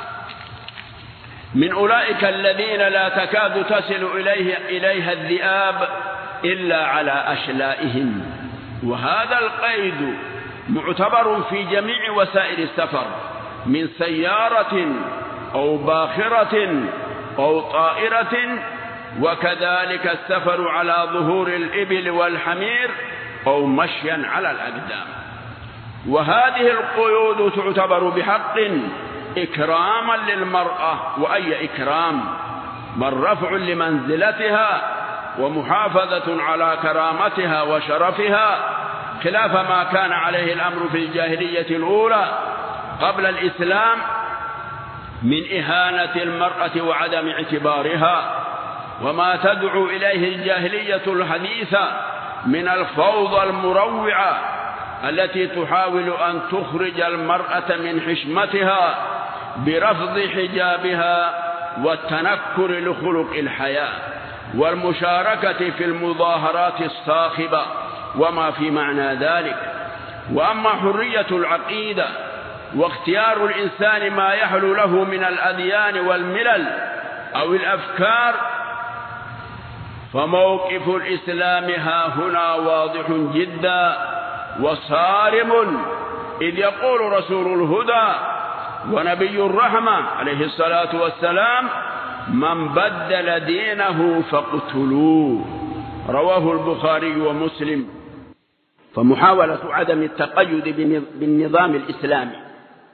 من أولئك الذين لا تكاد تصل إليها الذئاب إلا على أشلائهم. وهذا القيد معتبر في جميع وسائل السفر من سيارة أو باخرة أو طائرة، وكذلك السفر على ظهور الإبل والحمير أو مشيا على الأقدام. وهذه القيود تعتبر بحق إكراما للمرأة، وأي إكرام بل رفع لمنزلتها ومحافظة على كرامتها وشرفها، خلاف ما كان عليه الأمر في الجاهلية الأولى قبل الإسلام من إهانة المرأة وعدم اعتبارها، وما تدعو إليه الجاهلية الحديثة من الفوضى المروعة التي تحاول أن تخرج المرأة من حشمتها برفض حجابها والتنكر لخلق الحياة والمشاركة في المظاهرات الصاخبة وما في معنى ذلك. وأما حرية العقيدة واختيار الإنسان ما يحلو له من الأديان والملل أو الأفكار فموقف الإسلام ها هنا واضح جدا وصارم، إذ يقول رسول الهدى ونبي الرحمة عليه الصلاة والسلام: من بدل دينه فاقتلوه، رواه البخاري ومسلم. فمحاولة عدم التقيد بالنظام الإسلامي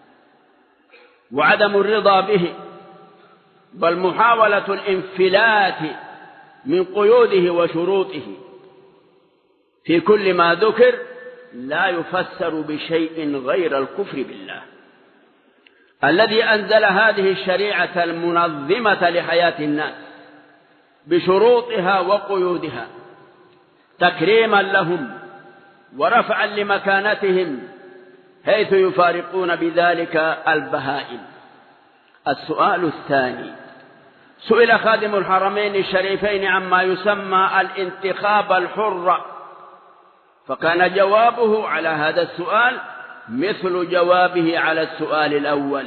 وعدم الرضا به، بل محاولة الانفلات من قيوده وشروطه في كل ما ذكر لا يفسر بشيء غير الكفر بالله الذي أنزل هذه الشريعة المنظمة لحياة الناس بشروطها وقيودها تكريما لهم ورفعا لمكانتهم حيث يفارقون بذلك البهائم. السؤال الثاني: سئل خادم الحرمين الشريفين عما يسمى الانتخاب الحر، فكان جوابه على هذا السؤال مثل جوابه على السؤال الأول.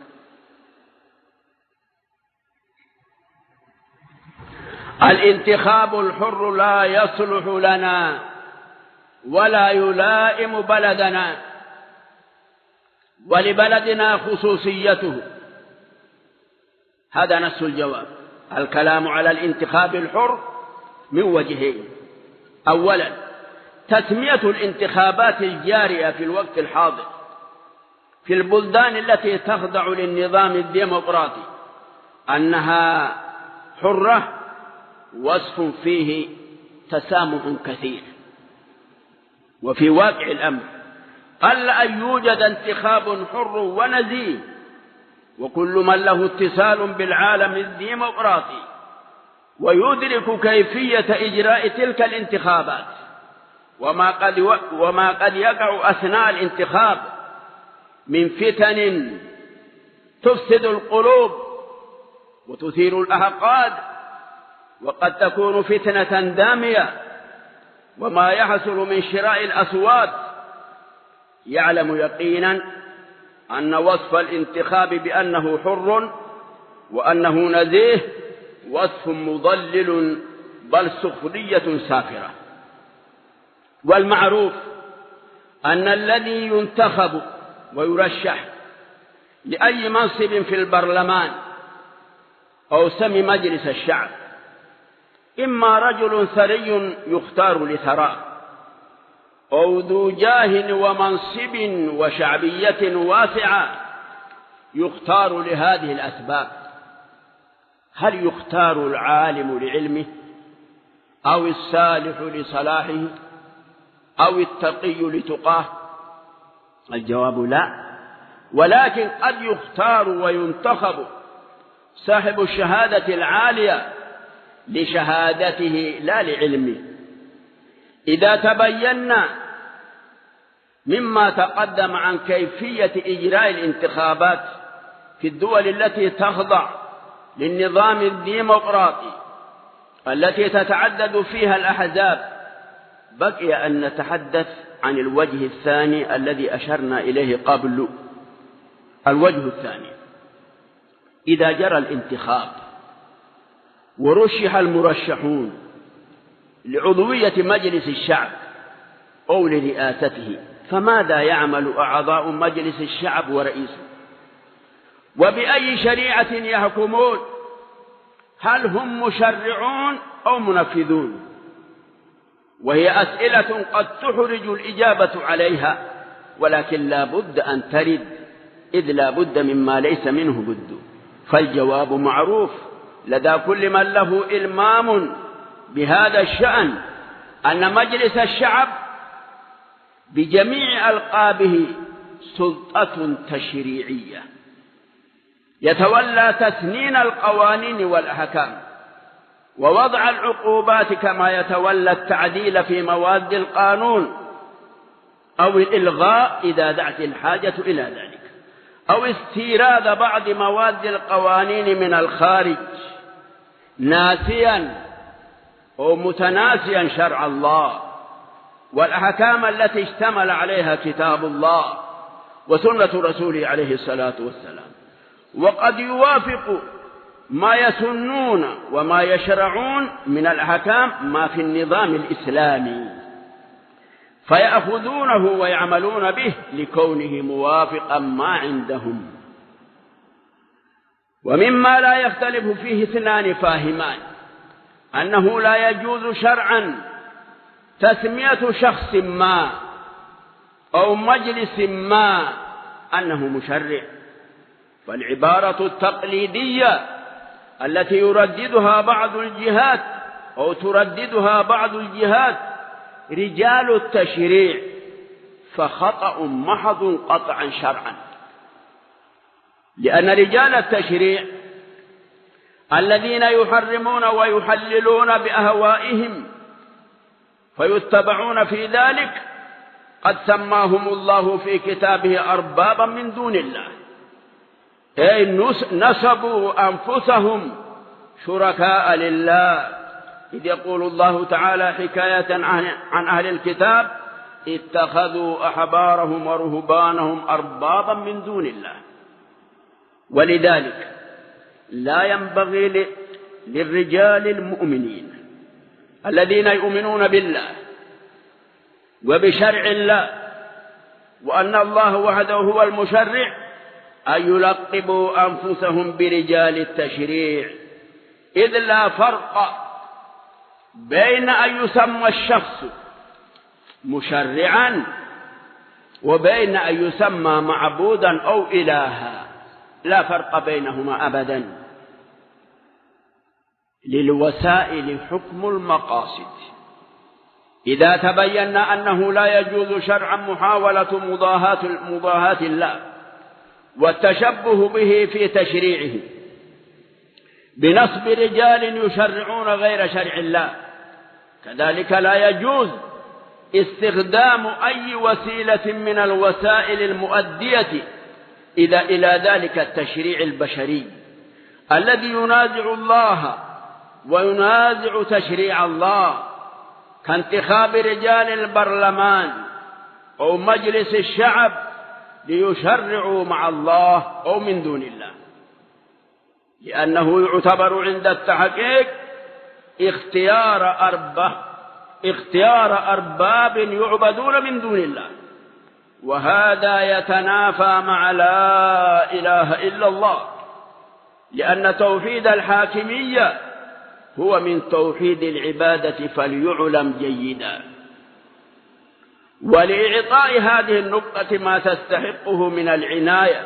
الانتخاب الحر لا يصلح لنا ولا يلائم بلدنا، ولبلدنا خصوصيته. هذا نص الجواب. الكلام على الانتخاب الحر من وجهين: أولا، تسمية الانتخابات الجارية في الوقت الحاضر في البلدان التي تخضع للنظام الديمقراطي أنها حرة وصف فيه تسامح كثير، وفي واقع الأمر ألا أن يوجد انتخاب حر ونزيه، وكل من له اتصال بالعالم الديمقراطي ويدرك كيفية إجراء تلك الانتخابات وما قد يقع أثناء الانتخاب من فتن تفسد القلوب وتثير الأحقاد، وقد تكون فتنة دامية، وما يحصل من شراء الأصوات، يعلم يقينا أن وصف الانتخاب بأنه حر وأنه نزيه وصف مضلل بل سخرية سافرة. والمعروف أن الذي ينتخب ويرشح لأي منصب في البرلمان أو سمي مجلس الشعب إما رجل ثري يختار لثراء، أو ذو جاه ومنصب وشعبية واسعة يختار لهذه الأسباب. هل يختار العالم لعلمه أو الصالح لصلاحه أو التقي لتقاه؟ الجواب لا، ولكن قد يختار وينتخب صاحب الشهادة العالية لشهادته لا لعلمه. إذا تبينا مما تقدم عن كيفية إجراء الانتخابات في الدول التي تخضع للنظام الديمقراطي التي تتعدد فيها الأحزاب، بقي أن نتحدث عن الوجه الثاني الذي أشرنا إليه قبل. الوجه الثاني: إذا جرى الانتخاب ورشح المرشحون لعضوية مجلس الشعب أو لرئاسته، فماذا يعمل أعضاء مجلس الشعب ورئيسه؟ وبأي شريعة يحكمون؟ هل هم مشرعون أو منفذون؟ وهي أسئلة قد تحرج الإجابة عليها، ولكن لا بد أن ترد، إذ لا بد مما ليس منه بد. فالجواب معروف لدى كل من له إلمام بهذا الشأن أن مجلس الشعب بجميع ألقابه سلطة تشريعية يتولى تسنين القوانين والأحكام ووضع العقوبات، كما يتولى التعديل في مواد القانون أو الإلغاء إذا دعت الحاجة إلى ذلك، أو استيراد بعض مواد القوانين من الخارج ناسيا أو متناسيا شرع الله والأحكام التي اشتمل عليها كتاب الله وسنة رسوله عليه الصلاة والسلام، وقد يوافق ما يسنون وما يشرعون من الأحكام ما في النظام الإسلامي، فيأخذونه ويعملون به لكونه موافقا ما عندهم. ومما لا يختلف فيه اثنان فاهمان أنه لا يجوز شرعا تسمية شخص ما أو مجلس ما أنه مشرع، فالعبارة التقليدية التي يرددها بعض الجهات أو ترددها بعض الجهات رجال التشريع فخطأ محض قطعا شرعا، لأن رجال التشريع الذين يحرمون ويحللون بأهوائهم فيتبعون في ذلك قد سماهم الله في كتابه أربابا من دون الله، أي نسبوا أنفسهم شركاء لله، إذ يقول الله تعالى حكاية عن أهل الكتاب اتخذوا أحبارهم ورهبانهم أربابا من دون الله. ولذلك لا ينبغي للرجال المؤمنين الذين يؤمنون بالله وبشرع الله وأن الله وحده هو المشرع أن يلقبوا أنفسهم برجال التشريع، إذ لا فرق بين أن يسمى الشخص مشرعا وبين أن يسمى معبودا أو إلها، لا فرق بينهما أبدا. للوسائل حكم المقاصد، إذا تبين أنه لا يجوز شرعا محاولة مضاهاة الله والتشبه به في تشريعه بنصب رجال يشرعون غير شرع الله، كذلك لا يجوز استخدام أي وسيلة من الوسائل المؤدية إلى ذلك التشريع البشري الذي ينازع الله وينازع تشريع الله، كانتخاب رجال البرلمان أو مجلس الشعب ليشرعوا مع الله أو من دون الله، لأنه يعتبر عند التحقيق اختيار أرباب يعبدون من دون الله، وهذا يتنافى مع لا إله إلا الله، لأن توحيد الحاكمية هو من توحيد العبادة فليعلم جيدا. ولإعطاء هذه النقطة ما تستحقه من العناية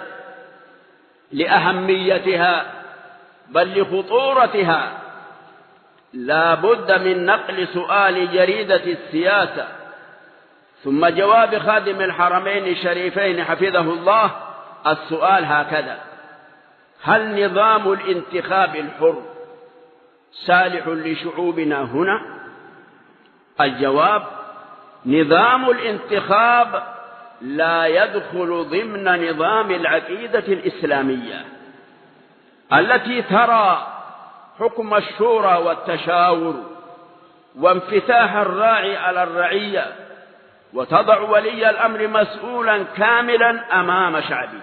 لأهميتها بل لخطورتها، لا بد من نقل سؤال جريدة السياسة ثم جواب خادم الحرمين الشريفين حفظه الله. السؤال هكذا: هل نظام الانتخاب الحر صالح لشعوبنا هنا؟ الجواب: نظام الانتخاب لا يدخل ضمن نظام العقيدة الإسلامية التي ترى حكم الشورى والتشاور وانفتاح الراعي على الرعية وتضع ولي الأمر مسؤولا كاملا أمام شعبه.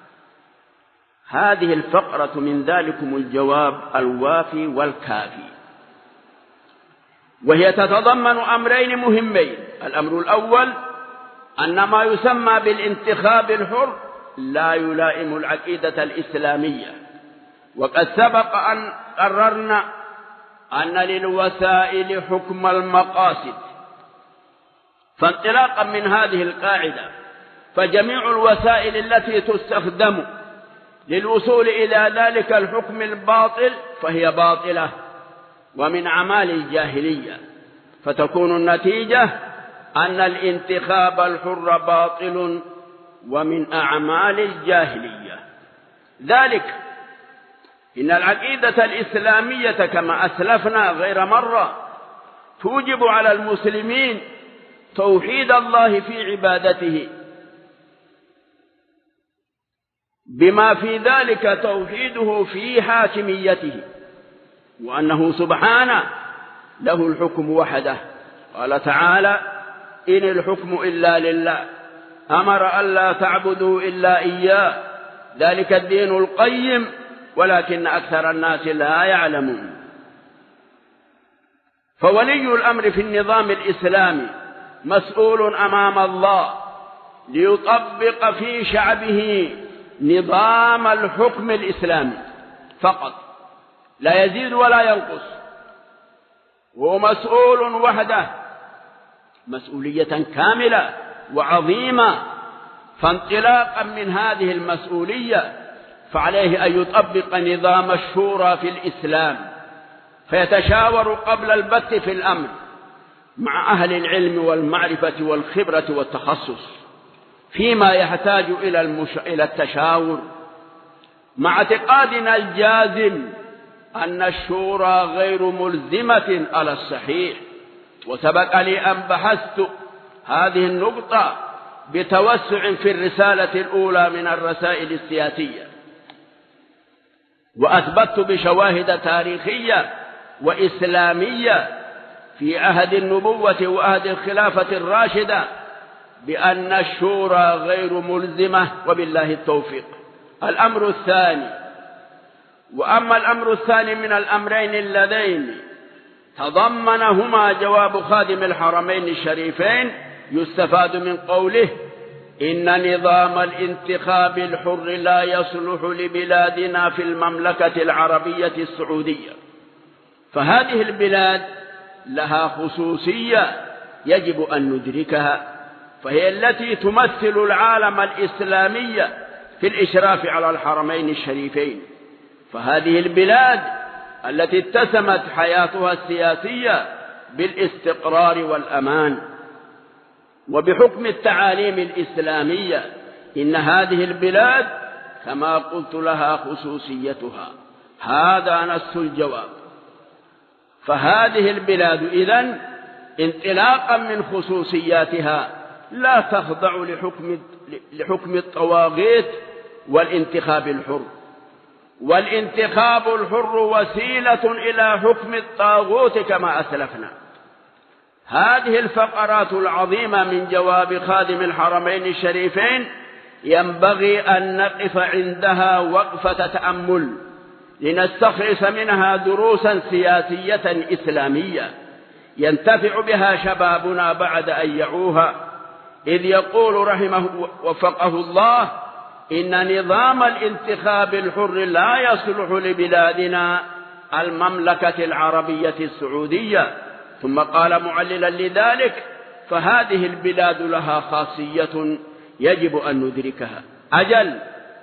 هذه الفقرة من ذلكم الجواب الوافي والكافي، وهي تتضمن أمرين مهمين. الأمر الأول أن ما يسمى بالانتخاب الحر لا يلائم العقيدة الإسلامية، وقد سبق أن قررنا أن للوسائل حكم المقاصد، فانطلاقا من هذه القاعدة فجميع الوسائل التي تستخدم للوصول إلى ذلك الحكم الباطل فهي باطلة ومن أعمال الجاهلية، فتكون النتيجة أن الانتخاب الحر باطل ومن أعمال الجاهلية. ذلك إن العقيدة الإسلامية كما أسلفنا غير مرة توجب على المسلمين توحيد الله في عبادته، بما في ذلك توحيده في حاكميته، وأنه سبحانه له الحكم وحده. قال تعالى: إن الحكم إلا لله أمر ألا تعبدوا إلا إياه ذلك الدين القيم ولكن أكثر الناس لا يعلمون. فولي الأمر في النظام الإسلامي مسؤول أمام الله ليطبق في شعبه نظام الحكم الإسلامي فقط، لا يزيد ولا ينقص، هو مسؤول وحده مسؤولية كاملة وعظيمة. فانطلاقا من هذه المسؤولية فعليه أن يطبق نظام الشورى في الإسلام، فيتشاور قبل البت في الأمر، مع أهل العلم والمعرفة والخبرة والتخصص فيما يحتاج إلى التشاور، مع اعتقادنا الجازم أن الشورى غير ملزمة على الصحيح. وسبق لي أن بحثت هذه النقطة بتوسع في الرسالة الأولى من الرسائل السياسية، وأثبتت بشواهد تاريخية وإسلامية في عهد النبوة وعهد الخلافة الراشدة بأن الشورى غير ملزمة، وبالله التوفيق. الأمر الثاني، وأما الأمر الثاني من الأمرين اللذين تضمنهما جواب خادم الحرمين الشريفين، يستفاد من قوله: إن نظام الانتخاب الحر لا يصلح لبلادنا في المملكة العربية السعودية. فهذه البلاد لها خصوصية يجب أن ندركها، فهي التي تمثل العالم الإسلامي في الإشراف على الحرمين الشريفين. فهذه البلاد التي اتسمت حياتها السياسية بالاستقرار والأمان، وبحكم التعاليم الإسلامية إن هذه البلاد كما قلت لها خصوصيتها. هذا نص الجواب. فهذه البلاد إذن انطلاقا من خصوصياتها لا تخضع لحكم الطواغيت والانتخاب الحر، والانتخاب الحر وسيلة إلى حكم الطاغوت كما أسلفنا. هذه الفقرات العظيمة من جواب خادم الحرمين الشريفين ينبغي أن نقف عندها وقفة تأمل لنستخلص منها دروسا سياسية إسلامية ينتفع بها شبابنا بعد أن يعوها، إذ يقول رحمه وفقه الله: إن نظام الانتخاب الحر لا يصلح لبلادنا المملكة العربية السعودية. ثم قال معللا لذلك: فهذه البلاد لها خاصية يجب أن ندركها. أجل،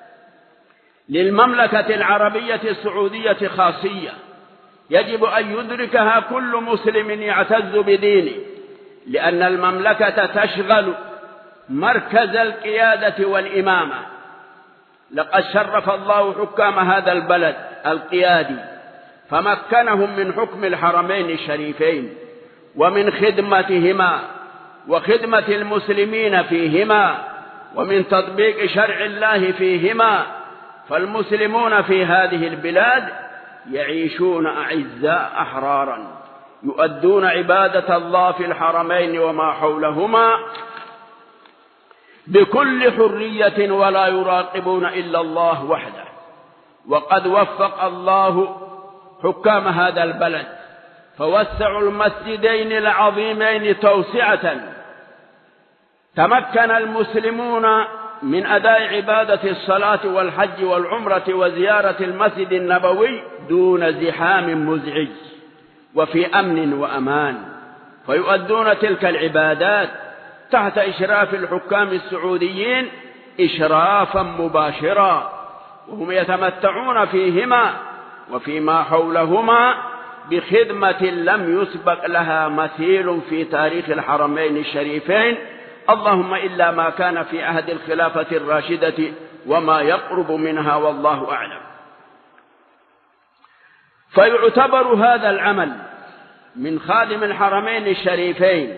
للمملكة العربية السعودية خاصية يجب أن يدركها كل مسلم يعتز بدينه، لأن المملكة تشغل مركز القيادة والإمامة. لقد شرف الله حكام هذا البلد القيادي فمكنهم من حكم الحرمين الشريفين ومن خدمتهما وخدمة المسلمين فيهما ومن تطبيق شرع الله فيهما. فالمسلمون في هذه البلاد يعيشون أعزاء أحرارا، يؤدون عبادة الله في الحرمين وما حولهما بكل حرية ولا يراقبون إلا الله وحده. وقد وفق الله حكام هذا البلد فوسعوا المسجدين العظيمين توسعة تمكن المسلمون من أداء عبادة الصلاة والحج والعمرة وزيارة المسجد النبوي دون زحام مزعج وفي أمن وأمان، فيؤدون تلك العبادات تحت إشراف الحكام السعوديين إشرافا مباشرا، وهم يتمتعون فيهما وفيما حولهما بخدمة لم يسبق لها مثيل في تاريخ الحرمين الشريفين، اللهم إلا ما كان في عهد الخلافة الراشدة وما يقرب منها، والله أعلم. فيعتبر هذا العمل من خادم الحرمين الشريفين،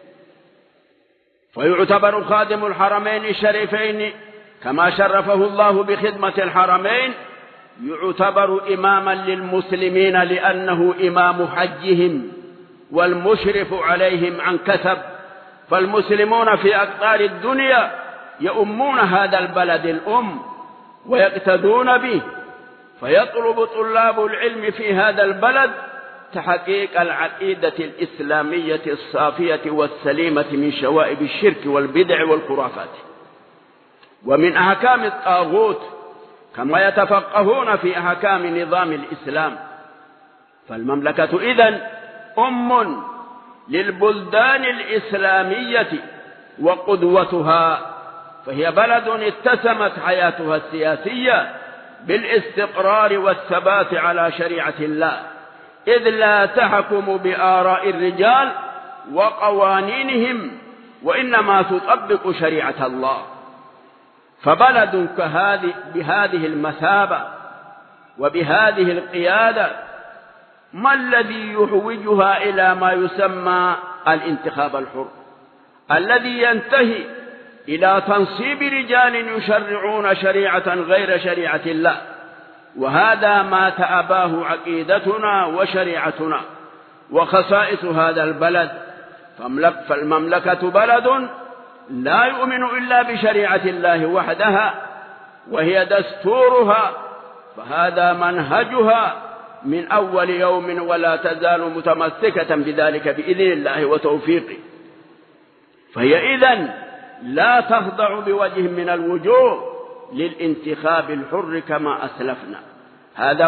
فيعتبر خادم الحرمين الشريفين كما شرفه الله بخدمة الحرمين يعتبر إماما للمسلمين، لأنه إمام حجهم والمشرف عليهم عن كسب. فالمسلمون في أقطار الدنيا يؤمون هذا البلد الأم ويقتدون به، فيطلب طلاب العلم في هذا البلد تحقيق العقيدة الإسلامية الصافية والسليمة من شوائب الشرك والبدع والخرافات ومن أحكام الطاغوت، كما يتفقهون في أحكام نظام الإسلام. فالمملكة إذن أم للبلدان الإسلامية وقدوتها، فهي بلد اتسمت حياتها السياسية بالاستقرار والثبات على شريعة الله، إذ لا تحكم بآراء الرجال وقوانينهم، وإنما تطبق شريعة الله. فبلد بهذه المثابة وبهذه القيادة ما الذي يحوجها إلى ما يسمى الانتخاب الحر، الذي ينتهي إلى تنصيب رجال يشرعون شريعة غير شريعة الله؟ وهذا ما تأباه عقيدتنا وشريعتنا وخصائص هذا البلد. فالمملكة بلد لا يؤمن إلا بشريعة الله وحدها، وهي دستورها، فهذا منهجها من أول يوم، ولا تزال متمسكة بذلك بإذن الله وتوفيقه. فهي إذن لا تخضع بوجه من الوجوه للانتخاب الحر كما أسلفنا. هذا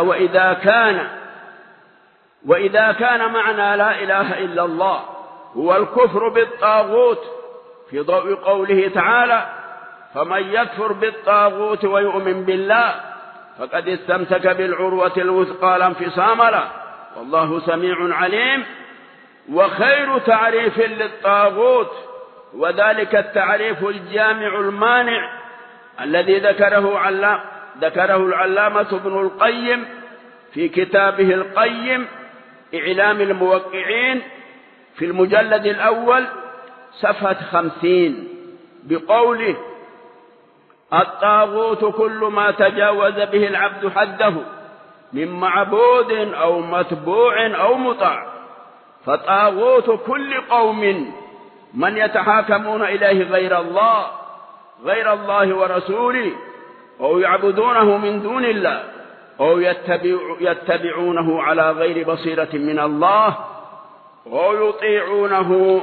وإذا كان معنى لا إله إلا الله هو الكفر بالطاغوت في ضوء قوله تعالى: فمن يكفر بالطاغوت ويؤمن بالله فقد استمسك بالعروة الوثقى لا انفصام له والله سميع عليم. وخير تعريف للطاغوت وذلك التعريف الجامع المانع الذي ذكره العلامة ابن القيم في كتابه القيم إعلام الموقعين في المجلد الأول صفحة 50 بقوله: الطاغوت كل ما تجاوز به العبد حده من معبود أو متبوع أو مطاع. فطاغوت كل قوم من يتحاكمون إليه غير الله ورسوله، أو يعبدونه من دون الله، أو يتبعونه على غير بصيرة من الله، أو يطيعونه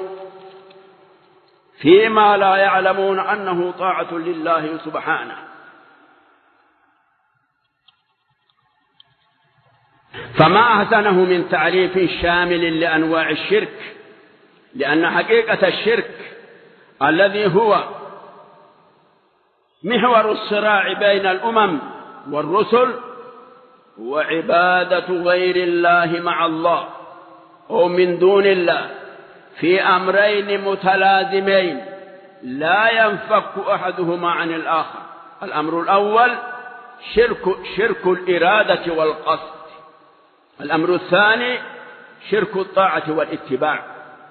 فيما لا يعلمون أنه طاعة لله سبحانه. فما أحسنه من تعريف شامل لأنواع الشرك، لأن حقيقة الشرك الذي هو محور الصراع بين الأمم والرسل هو عبادة غير الله مع الله أو من دون الله في أمرين متلازمين لا ينفك أحدهما عن الآخر. الأمر الأول شرك الإرادة والقصد، الأمر الثاني شرك الطاعة والاتباع،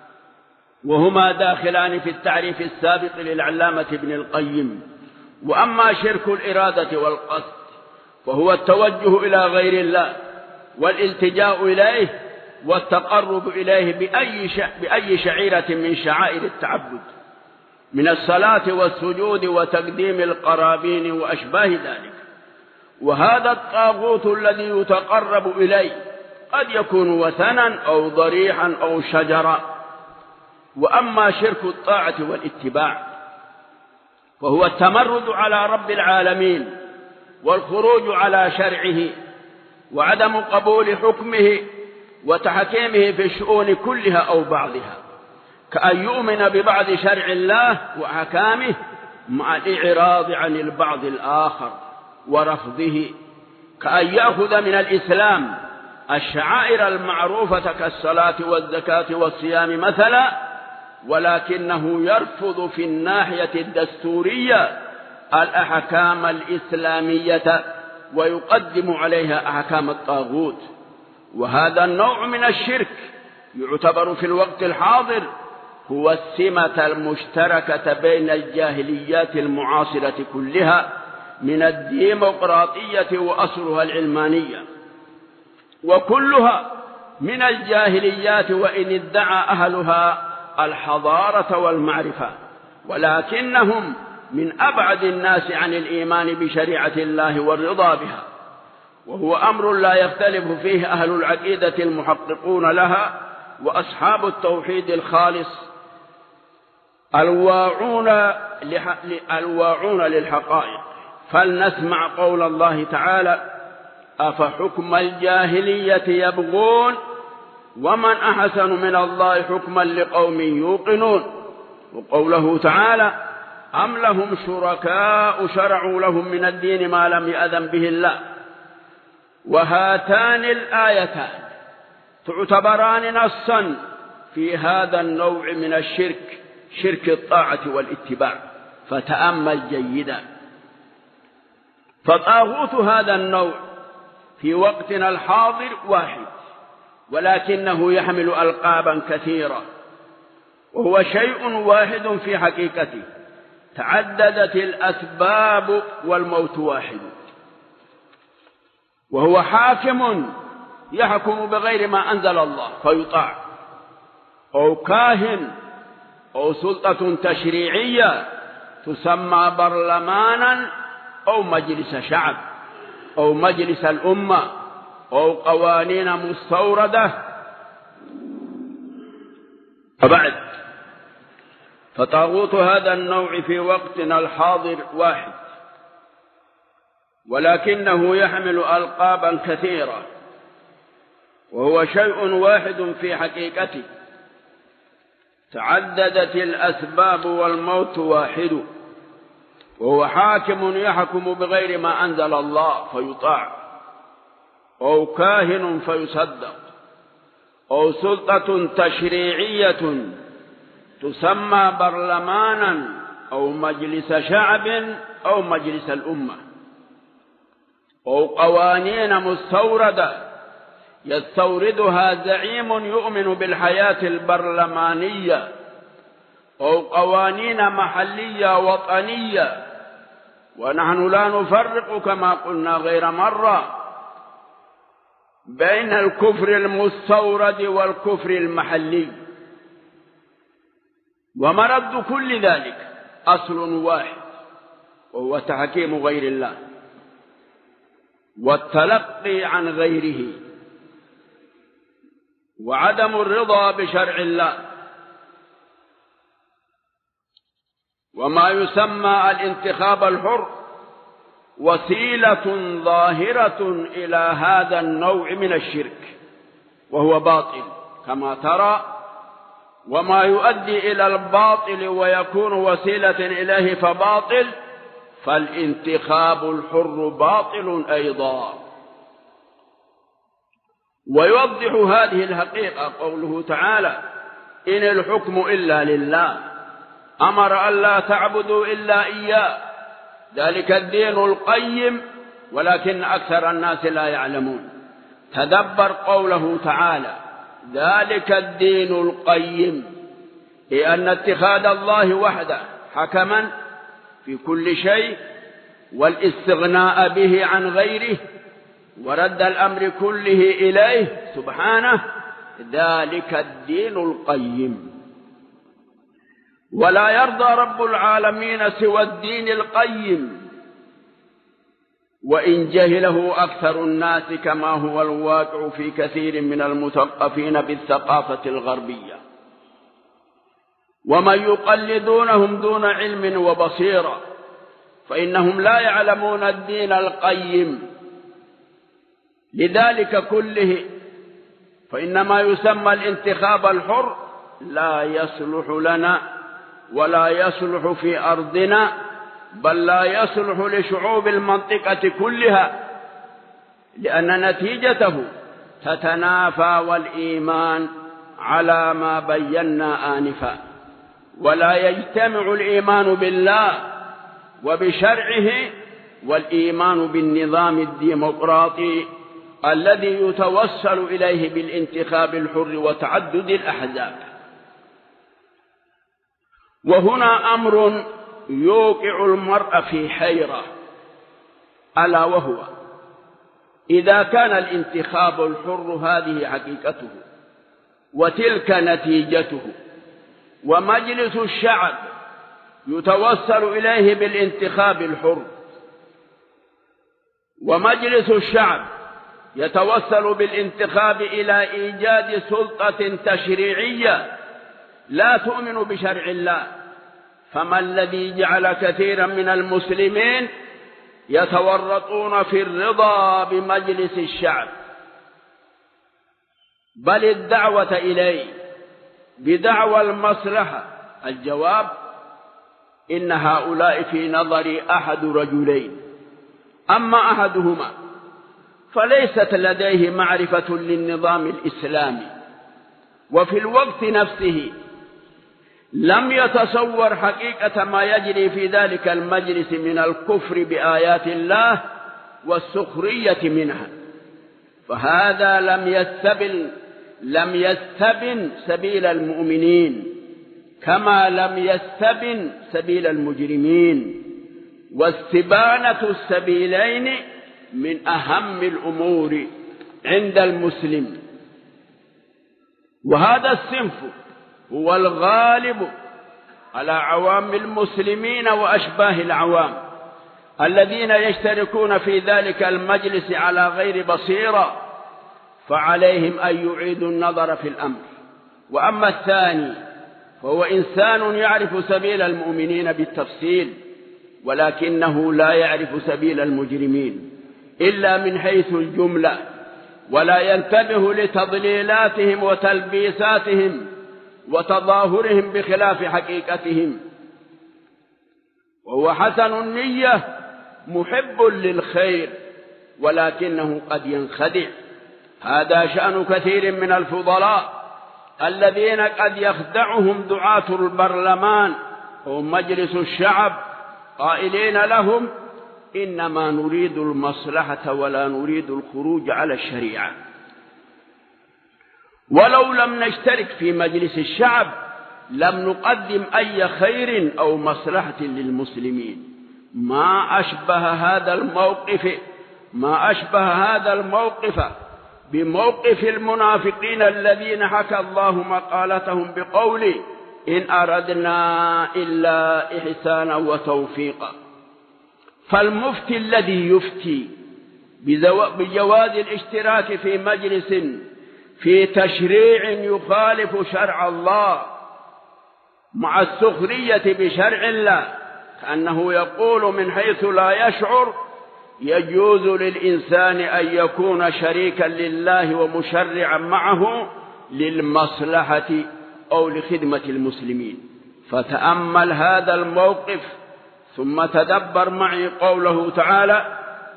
وهما داخلان في التعريف السابق للعلامة ابن القيم. وأما شرك الإرادة والقصد فهو التوجه إلى غير الله والالتجاء إليه والتقرب إليه بأي شعيرة من شعائر التعبد من الصلاة والسجود وتقديم القرابين وأشباه ذلك. وهذا الطاغوت الذي يتقرب إليه قد يكون وثنا أو ضريحا أو شجرا. وأما شرك الطاعة والاتباع فهو التمرد على رب العالمين والخروج على شرعه وعدم قبول حكمه وتحكيمه في الشؤون كلها أو بعضها، كأن يؤمن ببعض شرع الله وأحكامه مع الإعراض عن البعض الآخر ورفضه، كأن يأخذ من الإسلام الشعائر المعروفة كالصلاة والزكاة والصيام مثلا، ولكنه يرفض في الناحية الدستورية الأحكام الإسلامية ويقدم عليها أحكام الطاغوت. وهذا النوع من الشرك يعتبر في الوقت الحاضر هو السمة المشتركة بين الجاهليات المعاصرة كلها من الديمقراطية وأصلها العلمانية، وكلها من الجاهليات وإن ادعى أهلها الحضارة والمعرفة، ولكنهم من أبعد الناس عن الإيمان بشريعة الله والرضا بها. وهو أمر لا يختلف فيه أهل العقيدة المحققون لها وأصحاب التوحيد الخالص الواعون للحقائق. فلنسمع قول الله تعالى: أفحكم الجاهلية يبغون ومن أحسن من الله حكما لقوم يوقنون. وقوله تعالى: أم لهم شركاء شرعوا لهم من الدين ما لم يأذن به الله. وهاتان الآيتان تعتبران نصا في هذا النوع من الشرك، شرك الطاعة والاتباع، فتأمل جيدا. فطاغوت هذا النوع في وقتنا الحاضر واحد، ولكنه يحمل ألقابا كثيرة، وهو شيء واحد في حقيقته، تعددت الأسباب والموت واحد. وهو حاكم يحكم بغير ما أنزل الله فيطاع، أو كاهن، أو سلطة تشريعية تسمى برلمانا، أو مجلس شعب، أو مجلس الأمة، أو قوانين مستوردة. وبعد، فطاغوت هذا النوع في وقتنا الحاضر واحد، ولكنه يحمل ألقابا كثيرة، وهو شيء واحد في حقيقته، تعددت الأسباب والموت واحد. وهو حاكم يحكم بغير ما أنزل الله فيطاع، أو كاهن فيصدق، أو سلطة تشريعية تسمى برلمانا، أو مجلس شعب، أو مجلس الأمة، أو قوانين مستوردة يستوردها زعيم يؤمن بالحياة البرلمانية، أو قوانين محلية وطنية. ونحن لا نفرق كما قلنا غير مرة بين الكفر المستورد والكفر المحلي، ومرد كل ذلك أصل واحد، وهو تحكيم غير الله والتلقي عن غيره، وعدم الرضا بشرع الله. وما يسمى الانتخاب الحر وسيلة ظاهرة إلى هذا النوع من الشرك، وهو باطل كما ترى. وما يؤدي إلى الباطل ويكون وسيلة إليه فباطل، فالانتخاب الحر باطل أيضا. ويوضح هذه الحقيقة قوله تعالى: إن الحكم إلا لله، أمر أن لا تعبدوا إلا إياه، ذلك الدين القيم، ولكن أكثر الناس لا يعلمون. تدبر قوله تعالى: ذلك الدين القيم، لأن اتخاذ الله وحده حكما في كل شيء، والاستغناء به عن غيره، ورد الأمر كله إليه سبحانه، ذلك الدين القيم. ولا يرضى رب العالمين سوى الدين القيم، وإن جهله أكثر الناس كما هو الواقع في كثير من المثقفين بالثقافة الغربية، ومن يقلدونهم دون علم وبصيرة، فإنهم لا يعلمون الدين القيم. لذلك كله فإن ما يسمى الانتخاب الحر لا يصلح لنا ولا يصلح في أرضنا، بل لا يصلح لشعوب المنطقة كلها، لأن نتيجته تتنافى والإيمان على ما بينا آنفا. ولا يجتمع الإيمان بالله وبشرعه والإيمان بالنظام الديمقراطي الذي يتوصل إليه بالانتخاب الحر وتعدد الأحزاب. وهنا أمر يوقع المرء في حيرة، ألا وهو: إذا كان الانتخاب الحر هذه حقيقته وتلك نتيجته، ومجلس الشعب يتوصل إليه بالانتخاب الحر، ومجلس الشعب يتوصل بالانتخاب إلى إيجاد سلطة تشريعية لا تؤمن بشرع الله، فما الذي جعل كثيرا من المسلمين يتورطون في الرضا بمجلس الشعب بل الدعوة إليه بدعوى المصلحة؟ الجواب: إن هؤلاء في نظري أحد رجلين: أما أحدهما فليست لديه معرفة للنظام الإسلامي، وفي الوقت نفسه لم يتصور حقيقة ما يجري في ذلك المجلس من الكفر بآيات الله والسخرية منها، فهذا لم يستبن سبيل المؤمنين كما لم يستبن سبيل المجرمين، واستبانة السبيلين من أهم الأمور عند المسلم. وهذا الصنف هو الغالب على عوام المسلمين وأشباه العوام الذين يشتركون في ذلك المجلس على غير بصيرة، فعليهم أن يعيدوا النظر في الأمر. وأما الثاني فهو إنسان يعرف سبيل المؤمنين بالتفصيل، ولكنه لا يعرف سبيل المجرمين إلا من حيث الجملة، ولا ينتبه لتضليلاتهم وتلبيساتهم وتظاهرهم بخلاف حقيقتهم، وهو حسن النية محب للخير ولكنه قد ينخدع. هذا شأن كثير من الفضلاء الذين قد يخدعهم دعاة البرلمان أو مجلس الشعب قائلين لهم إنما نريد المصلحة ولا نريد الخروج على الشريعة. ولو لم نشترك في مجلس الشعب لم نقدم أي خير أو مصلحة للمسلمين. ما أشبه هذا الموقف بموقف المنافقين الذين حكى الله مقالتهم بقوله إن أردنا إلا إحسانا وتوفيقا. فالمفتي الذي يفتي بجواز الاشتراك في مجلس في تشريع يخالف شرع الله مع السخرية بشرع الله كأنه يقول من حيث لا يشعر يجوز للإنسان أن يكون شريكا لله ومشرعا معه للمصلحة أو لخدمة المسلمين. فتأمل هذا الموقف ثم تدبر معي قوله تعالى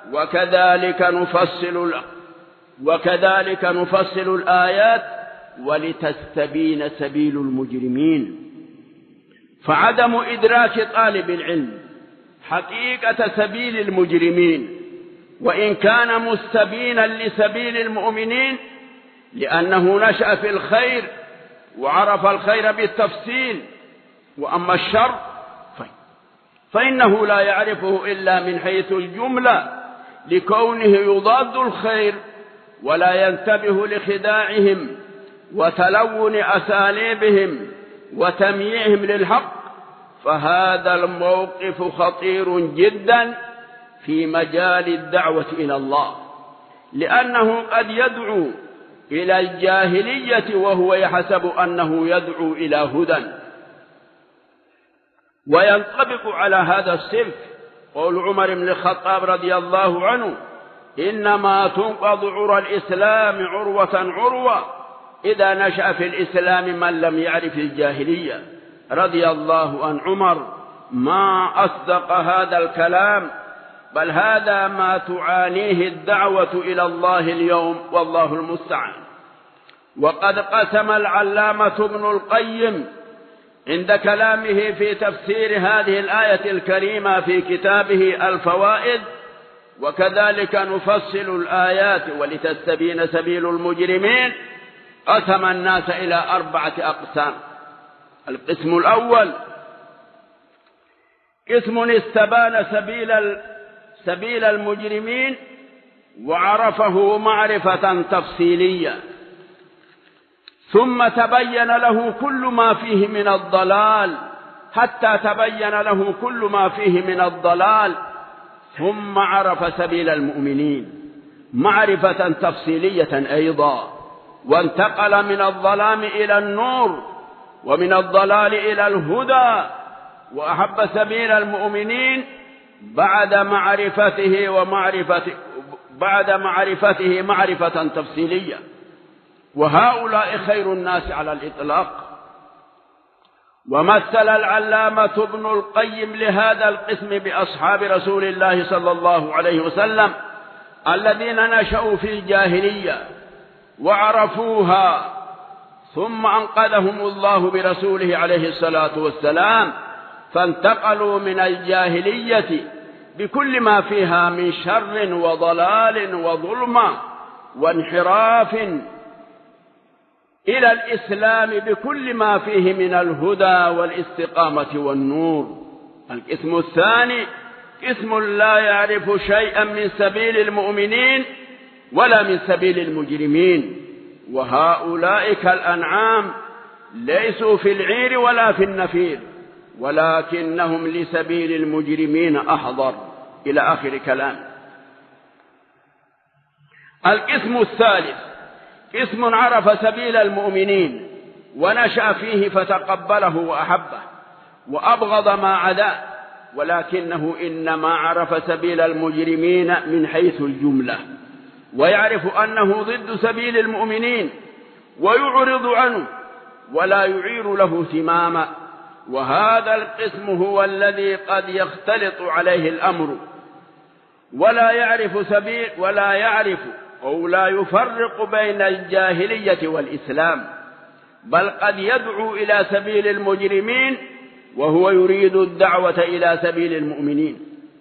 وكذلك نفصل الآيات ولتستبين سبيل المجرمين. فعدم إدراك طالب العلم حقيقة سبيل المجرمين وإن كان مستبينا لسبيل المؤمنين لأنه نشأ في الخير وعرف الخير بالتفصيل، وأما الشر فإنه لا يعرفه إلا من حيث الجملة لكونه يضاد الخير ولا ينتبه لخداعهم وتلون أساليبهم وتمييعهم للحق. فهذا الموقف خطير جدا في مجال الدعوة إلى الله، لأنه قد يدعو إلى الجاهلية وهو يحسب أنه يدعو إلى هدى. وينطبق على هذا الصنف قول عمر بن الخطاب رضي الله عنه إنما تنقض عرى الإسلام عروة عروة إذا نشأ في الإسلام من لم يعرف الجاهلية. رضي الله عن عمر. ما أصدق هذا الكلام، بل هذا ما تعانيه الدعوة إلى الله اليوم والله المستعان. وقد قسم العلامة ابن القيم عند كلامه في تفسير هذه الآية الكريمة في كتابه الفوائد وكذلك نفصل الآيات ولتستبين سبيل المجرمين، قسم الناس إلى 4 أقسام. القسم الأول قسم استبان سبيل المجرمين وعرفه معرفة تفصيلية، ثم تبين له كل ما فيه من الضلال حتى تبين له كل ما فيه من الضلال، ثم عرف سبيل المؤمنين معرفة تفصيلية أيضا، وانتقل من الظلام إلى النور ومن الضلال إلى الهدى، وأحب سبيل المؤمنين بعد معرفته معرفة تفصيلية. وهؤلاء خير الناس على الإطلاق. ومثل العلامة ابن القيم لهذا القسم بأصحاب رسول الله صلى الله عليه وسلم الذين نشأوا في الجاهلية وعرفوها ثم أنقذهم الله برسوله عليه الصلاة والسلام، فانتقلوا من الجاهلية بكل ما فيها من شر وضلال وظلمة وانحراف إلى الإسلام بكل ما فيه من الهدى والاستقامة والنور. القسم الثاني قسم لا يعرف شيئا من سبيل المؤمنين ولا من سبيل المجرمين، وهؤلاء كالأنعام ليسوا في العير ولا في النفير، ولكنهم لسبيل المجرمين أحضر، إلى آخر كلام. القسم الثالث قسم عرف سبيل المؤمنين ونشأ فيه فتقبله وأحبه وأبغض ما عداه، ولكنه إنما عرف سبيل المجرمين من حيث الجملة، ويعرف أنه ضد سبيل المؤمنين ويعرض عنه ولا يعير له اهتماما. وهذا القسم هو الذي قد يختلط عليه الأمر ولا يعرف أو لا يفرق بين الجاهلية والإسلام، بل قد يدعو إلى سبيل المجرمين وهو يريد الدعوة إلى سبيل المؤمنين.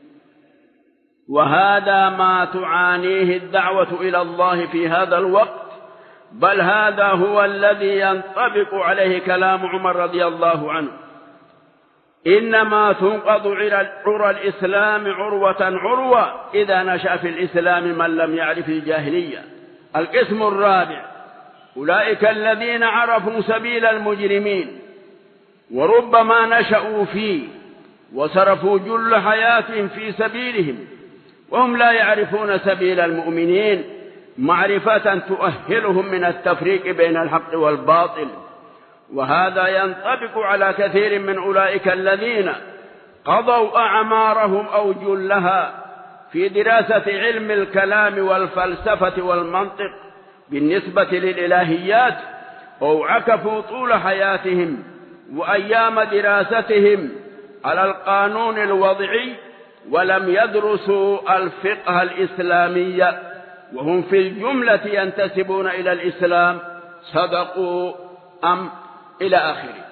وهذا ما تعانيه الدعوة إلى الله في هذا الوقت، بل هذا هو الذي ينطبق عليه كلام عمر رضي الله عنه: إنما تنقض عرى الإسلام عروة عروة إذا نشأ في الإسلام من لم يعرف الجاهلية. القسم الرابع أولئك الذين عرفوا سبيل المجرمين وربما نشأوا فيه وصرفوا جل حياتهم في سبيلهم، وهم لا يعرفون سبيل المؤمنين معرفة تؤهلهم من التفريق بين الحق والباطل. وهذا ينطبق على كثير من أولئك الذين قضوا أعمارهم أو جلها في دراسة علم الكلام والفلسفة والمنطق بالنسبة للإلهيات، أو عكفوا طول حياتهم وأيام دراستهم على القانون الوضعي ولم يدرسوا الفقه الإسلامي، وهم في الجملة ينتسبون إلى الإسلام، صدقوا أم إلى آخره.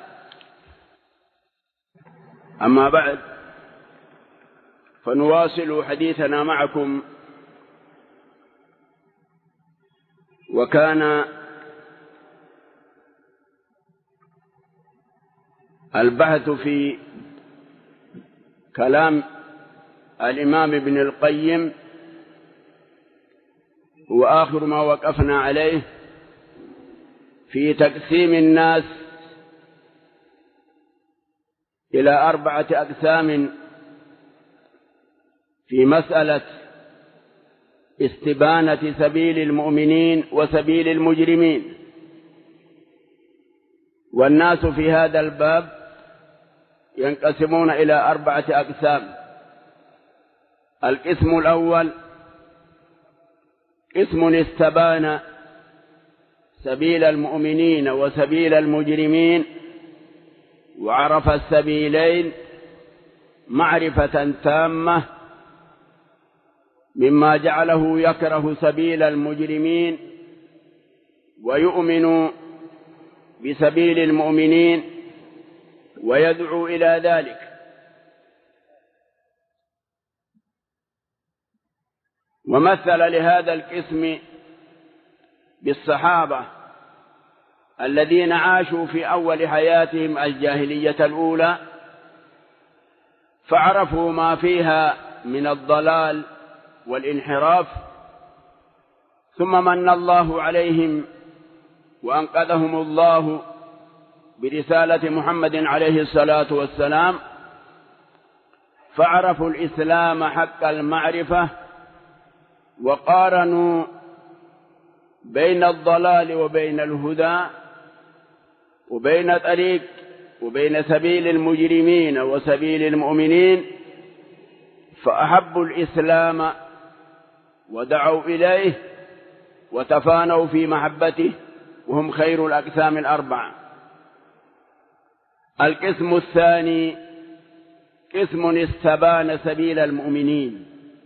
أما بعد، فنواصل حديثنا معكم. وكان البحث في كلام الإمام ابن القيم هو آخر ما وقفنا عليه في تقسيم الناس إلى 4 أقسام في مسألة استبانة سبيل المؤمنين وسبيل المجرمين. والناس في هذا الباب ينقسمون إلى 4 أقسام. القسم الأول قسم استبان سبيل المؤمنين وسبيل المجرمين وعرف السبيلين معرفة تامة، مما جعله يكره سبيل المجرمين ويؤمن بسبيل المؤمنين ويدعو إلى ذلك. ومثل لهذا القسم بالصحابة الذين عاشوا في أول حياتهم الجاهلية الأولى، فعرفوا ما فيها من الضلال والانحراف، ثم من الله عليهم وأنقذهم الله برسالة محمد عليه الصلاة والسلام، فعرفوا الإسلام حق المعرفة، وقارنوا بين الضلال وبين الهدى وبين طريق وبين سبيل المجرمين وسبيل المؤمنين، فأحبوا الإسلام ودعوا إليه وتفانوا في محبته، وهم خير الأقسام 4. القسم الثاني قسم استبان سبيل المؤمنين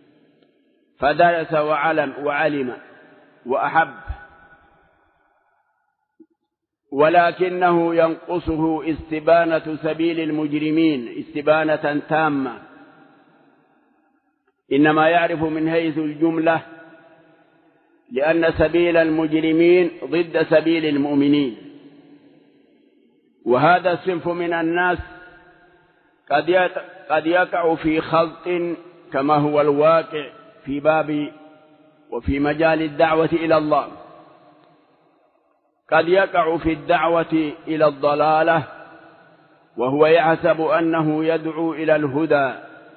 فدرس وعلم وأحب، ولكنه ينقصه استبانة سبيل المجرمين استبانة تامة، إنما يعرف من حيث الجملة، لأن سبيل المجرمين ضد سبيل المؤمنين. وهذا الصنف من الناس قد يقع في خلط كما هو الواقع في باب وفي مجال الدعوة إلى الله، قد يقع في الدعوة إلى الضلالة وهو يحسب أنه يدعو إلى الهدى.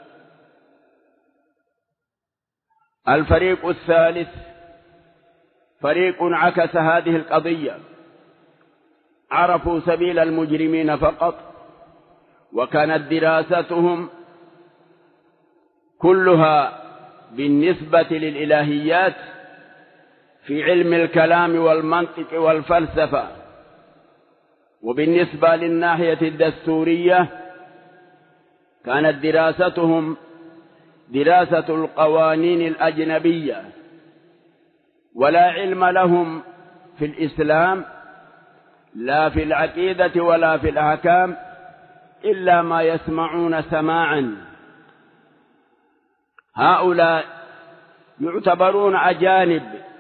الفريق الثالث فريق عكس هذه القضية، عرفوا سبيل المجرمين فقط، وكانت دراستهم كلها بالنسبة للإلهيات في علم الكلام والمنطق والفلسفة، وبالنسبة للناحية الدستورية كانت دراستهم دراسة القوانين الأجنبية، ولا علم لهم في الإسلام لا في العقيدة ولا في الأحكام إلا ما يسمعون سماعا. هؤلاء يعتبرون أجانب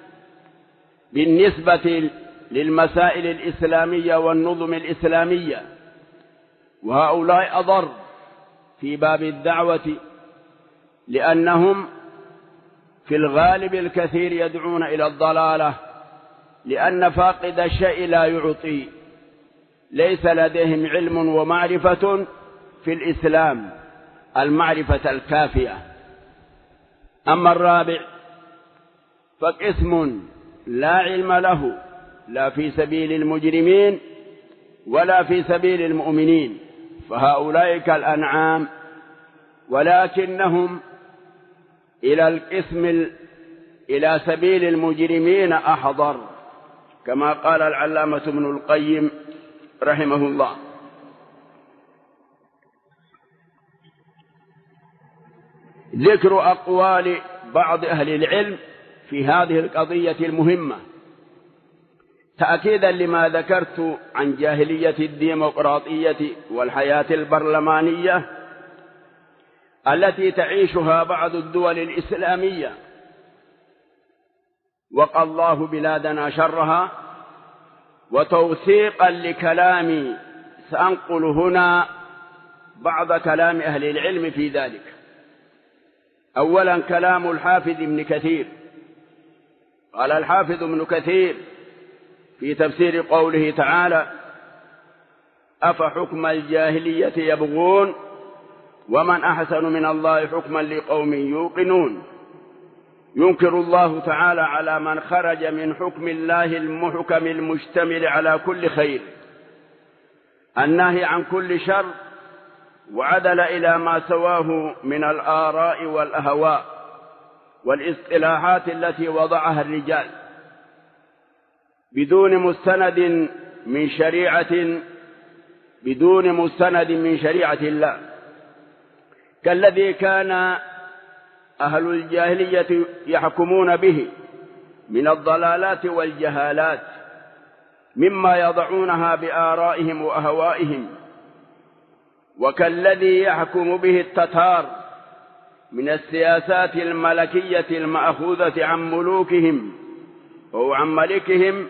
بالنسبة للمسائل الإسلامية والنظم الإسلامية، وهؤلاء أضر في باب الدعوة، لأنهم في الغالب الكثير يدعون إلى الضلالة، لأن فاقد الشيء لا يعطي، ليس لديهم علم ومعرفة في الإسلام المعرفة الكافية. أما الرابع فقسم لا علم له لا في سبيل المجرمين ولا في سبيل المؤمنين، فهؤلاء كالأنعام، ولكنهم إلى سبيل المجرمين أحضر، كما قال العلامة ابن القيم رحمه الله. ذكر أقوال بعض أهل العلم في هذه القضية المهمة تأكيدا لما ذكرت عن جاهلية الديمقراطية والحياة البرلمانية التي تعيشها بعض الدول الإسلامية، وقى الله بلادنا شرها. وتوثيقا لكلامي سأنقل هنا بعض كلام أهل العلم في ذلك. أولا كلام الحافظ ابن كثير. قال الحافظ ابن كثير في تفسير قوله تعالى: أفحكم الجاهلية يبغون ومن أحسن من الله حكما لقوم يوقنون. ينكر الله تعالى على من خرج من حكم الله المحكم المشتمل على كل خير الناهي عن كل شر، وعدل إلى ما سواه من الآراء والأهواء والاصطلاحات التي وضعها الرجال بدون مستند من شريعة الله، كالذي كان أهل الجاهلية يحكمون به من الضلالات والجهالات مما يضعونها بآرائهم وأهوائهم، وكالذي يحكم به التتار من السياسات الملكية المأخوذة عن ملوكهم أو عن ملكهم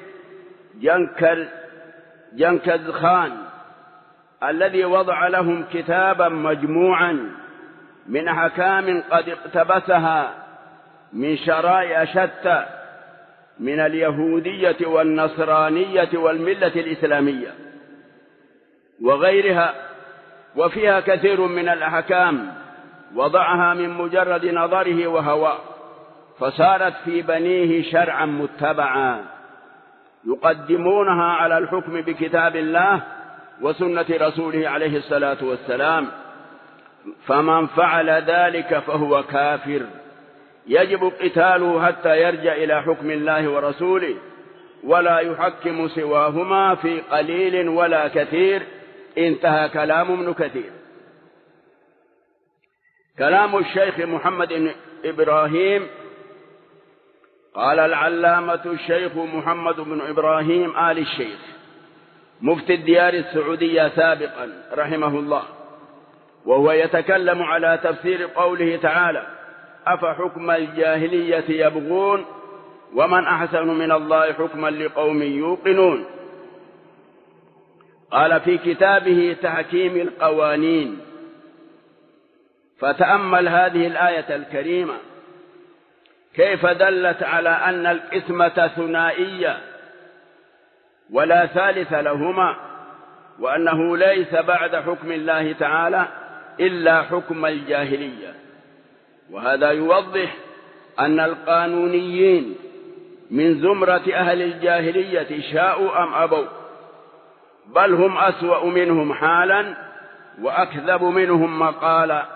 جنكز خان، الذي وضع لهم كتابا مجموعا من أحكام قد اقتبسها من شرائع شتى من اليهودية والنصرانية والملة الإسلامية وغيرها، وفيها كثير من الأحكام وضعها من مجرد نظره وهواه، فصارت في بنيه شرعا متبعا يقدمونها على الحكم بكتاب الله وسنة رسوله عليه الصلاة والسلام. فمن فعل ذلك فهو كافر يجب قتاله حتى يرجع إلى حكم الله ورسوله، ولا يحكم سواهما في قليل ولا كثير. انتهى كلام ابن كثير. كلام الشيخ محمد بن إبراهيم. قال العلامة الشيخ محمد بن إبراهيم آل الشيخ مفتي الديار السعودية سابقا رحمه الله، وهو يتكلم على تفسير قوله تعالى: أفحكم الجاهلية يبغون ومن أحسن من الله حكما لقوم يوقنون. قال في كتابه تحكيم القوانين: فتأمل هذه الآية الكريمة كيف دلت على أن القسمة ثنائية ولا ثالث لهما، وأنه ليس بعد حكم الله تعالى إلا حكم الجاهلية. وهذا يوضح أن القانونيين من زمرة أهل الجاهلية شاءوا أم أبوا، بل هم أسوأ منهم حالا وأكذب منهم مقالا،